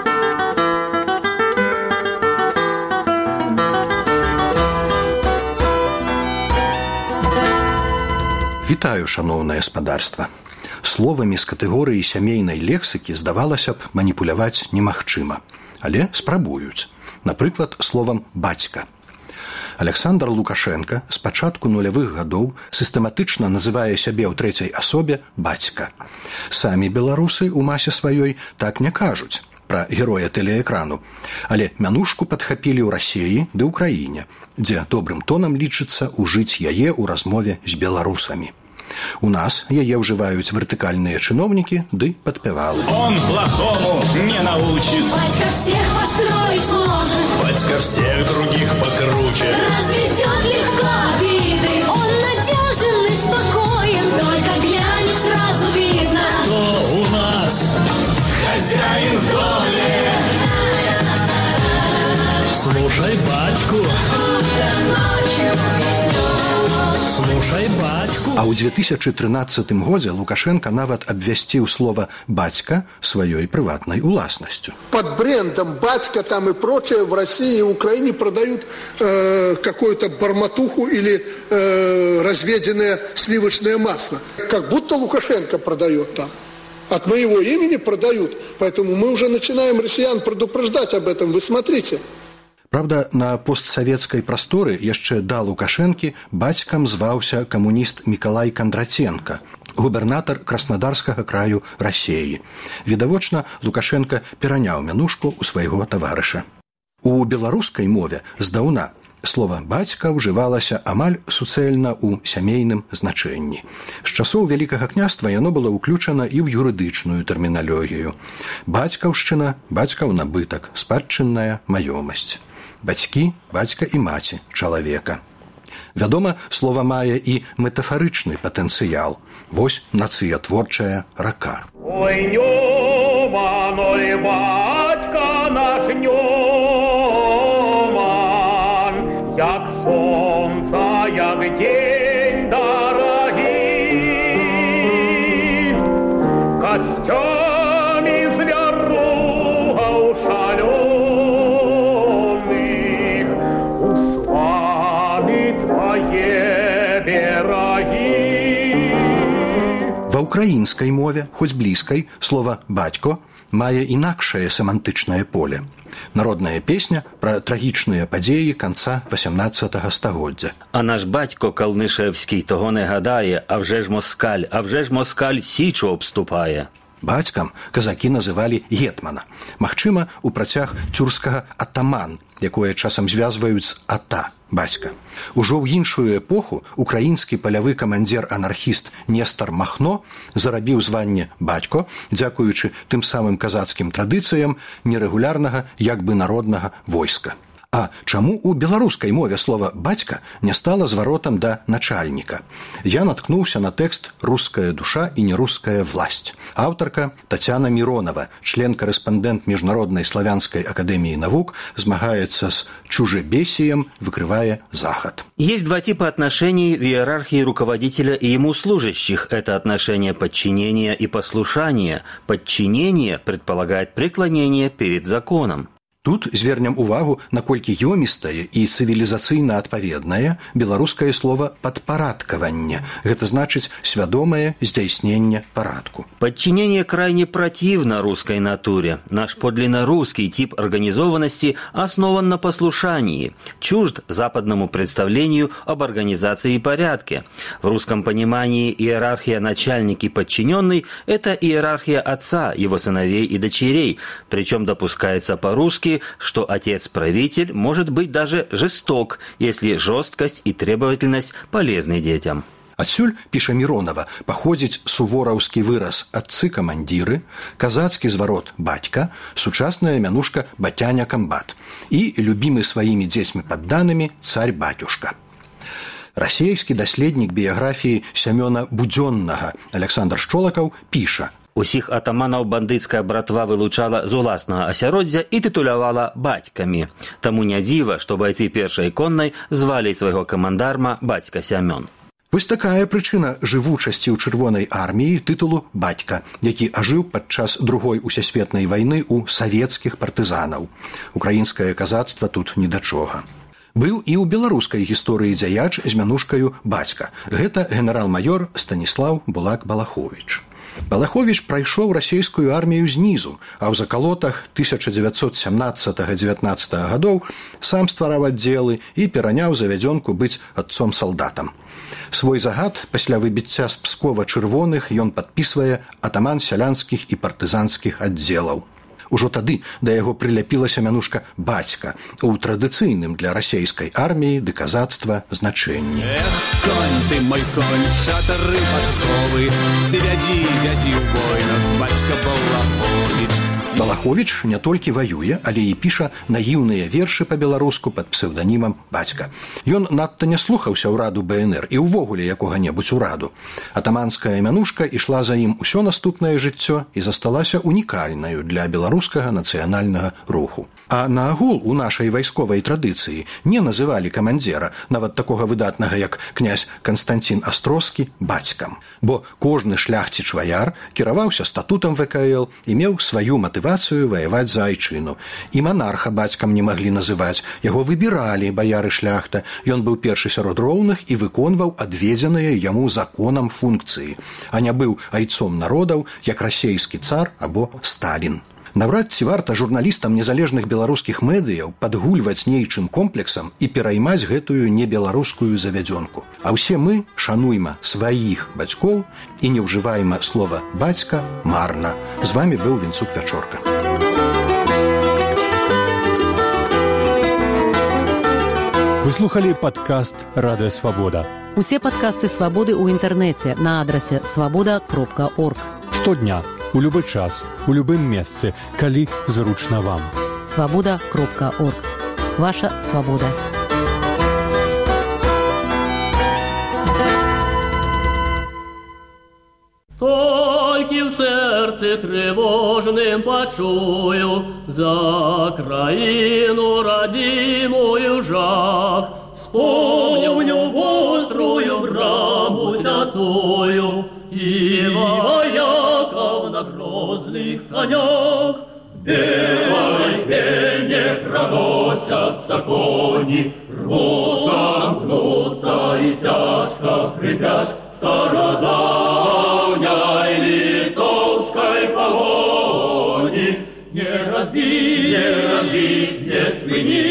Вітаю, шаноўнае спадарства. Словамі з катэгорыі сямейнай лексікі, здавалася б, маніпуляваць немагчыма. Але спрабуюць. Напрыклад, словам «бацька». Александр Лукашенко з пачатку нулявых гадоў сістэматычна называе сябе ў трэцяй асобе «бацька». Самі беларусы ў масе сваёй так не кажуць пра героя тэлеэкрану, але мянушку падхапілі ў Расіі ды ўкраіне, дзе добрым тонам лічыцца ўжыць яе ў размове з беларусамі. У нас яе ўжываюць вертыкальныя чыноўнікі ды падпявалы. Он плохому не научит. Батька всех построить может. Батька всех других покруче. Разведет легко обиды. Он надежен и спокоен. Только глянет, сразу видно. Кто у нас хозяин в доме? Слушай батьку. Слушай батьку. А ў 2013 годзе Лукашенко нават абвясціў слова «бацька» сваёй прыватнай уласнасцю. Под брендом «батька» там и прочее в России и Украине продают какую-то барматуху или разведенное сливочное масло. Как будто Лукашенко продает там. От моего имени продают. Поэтому мы уже начинаем россиян предупреждать об этом. Вы смотрите. Правда, на постсавецкай прасторы яшчэ да Лукашэнкі бацькам зваўся камуніст Мікалай Кандраценка, губернатар Краснодарскага краю Расіі. Відавочна, Лукашенка пераняў мянушку ў свайго таварыша. У беларускай мове здаўна слова «бацька» ўжывалася амаль суцэльна ў сямейным значэнні. З часоў Вялікага княства яно было ўключана і ў юрыдычную тэрміналогію. Бацькаўшчына, бацькаў набытак, спадчынная маёмасць. Бацькі, бацька і маці чалавека. Вядома, слова мае і метафарычны патэнцыял. Вось нацыятворчая рака. Ой, Ньоман, ой, батька наш Ньоман, як сонце, як день дорогий, костями зверугав шаленых, услали твои береги. Ва ўкраінскай мове, хоць блізкай, слова «бацько» мае інакшае семантычнае поле. Народная песня пра трагічныя падзеі канца 18 стагоддзя. А наш батько Калнишевський того не гадає, а вже ж москаль січу обступає. Бацькам казакі называлі гетмана. Магчыма, у працяг цюрскага атаман, якое часам звязваюць з ата, бацька. Ужо ў іншую эпоху украінскі палявы камандзір-анархіст Нестар Махно зарабіў званне бацько, дзякуючы тым самым казацкім традыцыям нерэгулярнага, як бы народнага войска. А чаму у беларускай мове слова «бацька» не стала зваротам да начальніка? Я наткнуўся на тэкст «Русская душа и нерусская власть». Аўтарка Татьяна Миронова, член-корреспондент Международной славянской академии наук, змагаецца с чужебесием, выкрывая Захад. Есть два типа отношений в иерархии руководителя и ему служащих. Это отношение подчинения и послушания. Подчинение предполагает преклонение перед законом. Тут звернем увагу, наколькі ёмістае і цывілізацыйна адпаведнае беларускае слово «падпарадкаванне». Гэта значыць свядомае здзяйсненне парадку. Подчинение крайне противно русской натуре. Наш подлинно русский тип организованности основан на послушании, чужд западному представлению об организации и порядке. В русском понимании иерархия начальник и подчиненный – это иерархия отца, его сыновей и дочерей, причем допускается по-русски, что отец-правитель может быть даже жесток, если жесткость и требовательность полезны детям. Адсюль, піша Миронова, паходзіць сувораўскі выраз «адцы-камандзіры», казацкі зварот «бацька», сучасная мянушка «батяня-камбат» і любімы сваімі дзецьмі падданымі «царь-батюшка». Расейскі даследнік біяграфіі Сямёна Будзённага Александр Шчолакаў піша: Усіх атаманаў бандыцкая братва вылучала з уласнага асяроддзя і тытулявала бацькамі. Таму не дзіва, што байцы першай коннай звалі свайго камандарма бацька Сямён. Вось такая прычына жывучасці ў чырвонай арміі тытулу «бацька», які ажыў падчас Другой усесветнай вайны ў савецкіх партызанаў. Украінскае казацтва тут ні да чога. Быў і ў беларускай гісторыі дзяяч з мянушкаю «бацька». Гэта генерал-маёр Станіслаў Булак-Балаховіч. Балаховіч прайшоў расійскую армію знізу, а ў закалотах 1917-19 гадоў сам ствараў аддзелы і пераняў завядзёнку быць адцом-салдатам. Свой загад пасля выбіцця з Пскова чырвоных ён падпісвае атаман сялянскіх і партызанскіх аддзелаў. Ужо тады да яго прыляпілася мянушка «бацька» у традыцыйным для расейскай арміі ды казацтва значэнні. Эх, конь ты, мой конь, шатары падковы, ты вядзі ў бой нас, бацька Балаховіч. Балаховіч не толькі ваюе, але і піша наіўныя вершы па-беларуску пад псеўданімам «бацька». Ён надта не слухаўся ўраду БНР і ўвогуле якога-небудзь ураду. Атаманская мянушка ішла за ім усё наступнае жыццё і засталася унікальнаю для беларускага нацыянальнага руху. А наагул у нашай вайсковай традыцыі не называлі камандзіра, нават такога выдатнага, як князь Канстанцін Астроскі, бацькам. Бо кожны шляхціч-ваяр кіраваўся статутам ВКЛ і меў сваю матывацыю ваяваць за айчыну. І манарха бацькам не маглі называць, яго выбіралі баяры-шляхта. Ён быў першы сярод роўных і выконваў адведзеныя яму законам функцыі, а не быў айцом народаў, як расейскі цар або Сталін. Наўрад ці варта журналістам незалежных беларускіх медыяў падгульваць нейчым комплексам і пераймаць гэтую небеларускую завядзёнку. А ўсе мы шануйма сваіх бацькоў і не ўжывайма слова «бацька» марна. З вамі быў Вінцук Вячорка. Вы слухали падкаст «Радыё Свабода». Усе падкасты «Свабоды» ў інтэрнэце на адрасе свабода.орг. Штодня, у любы час, у любым месцы, калі зручна вам. Свабода.орг. Ваша свабода. Толькі в сердце тревожным почую за краину родимую жах. Вспомню острую браму святую и вояков на грозных конях. Белой пене проносятся кони, рвутся, гнутся и тяжко хрипят стародавней литовской погони. Не разбить, не спинить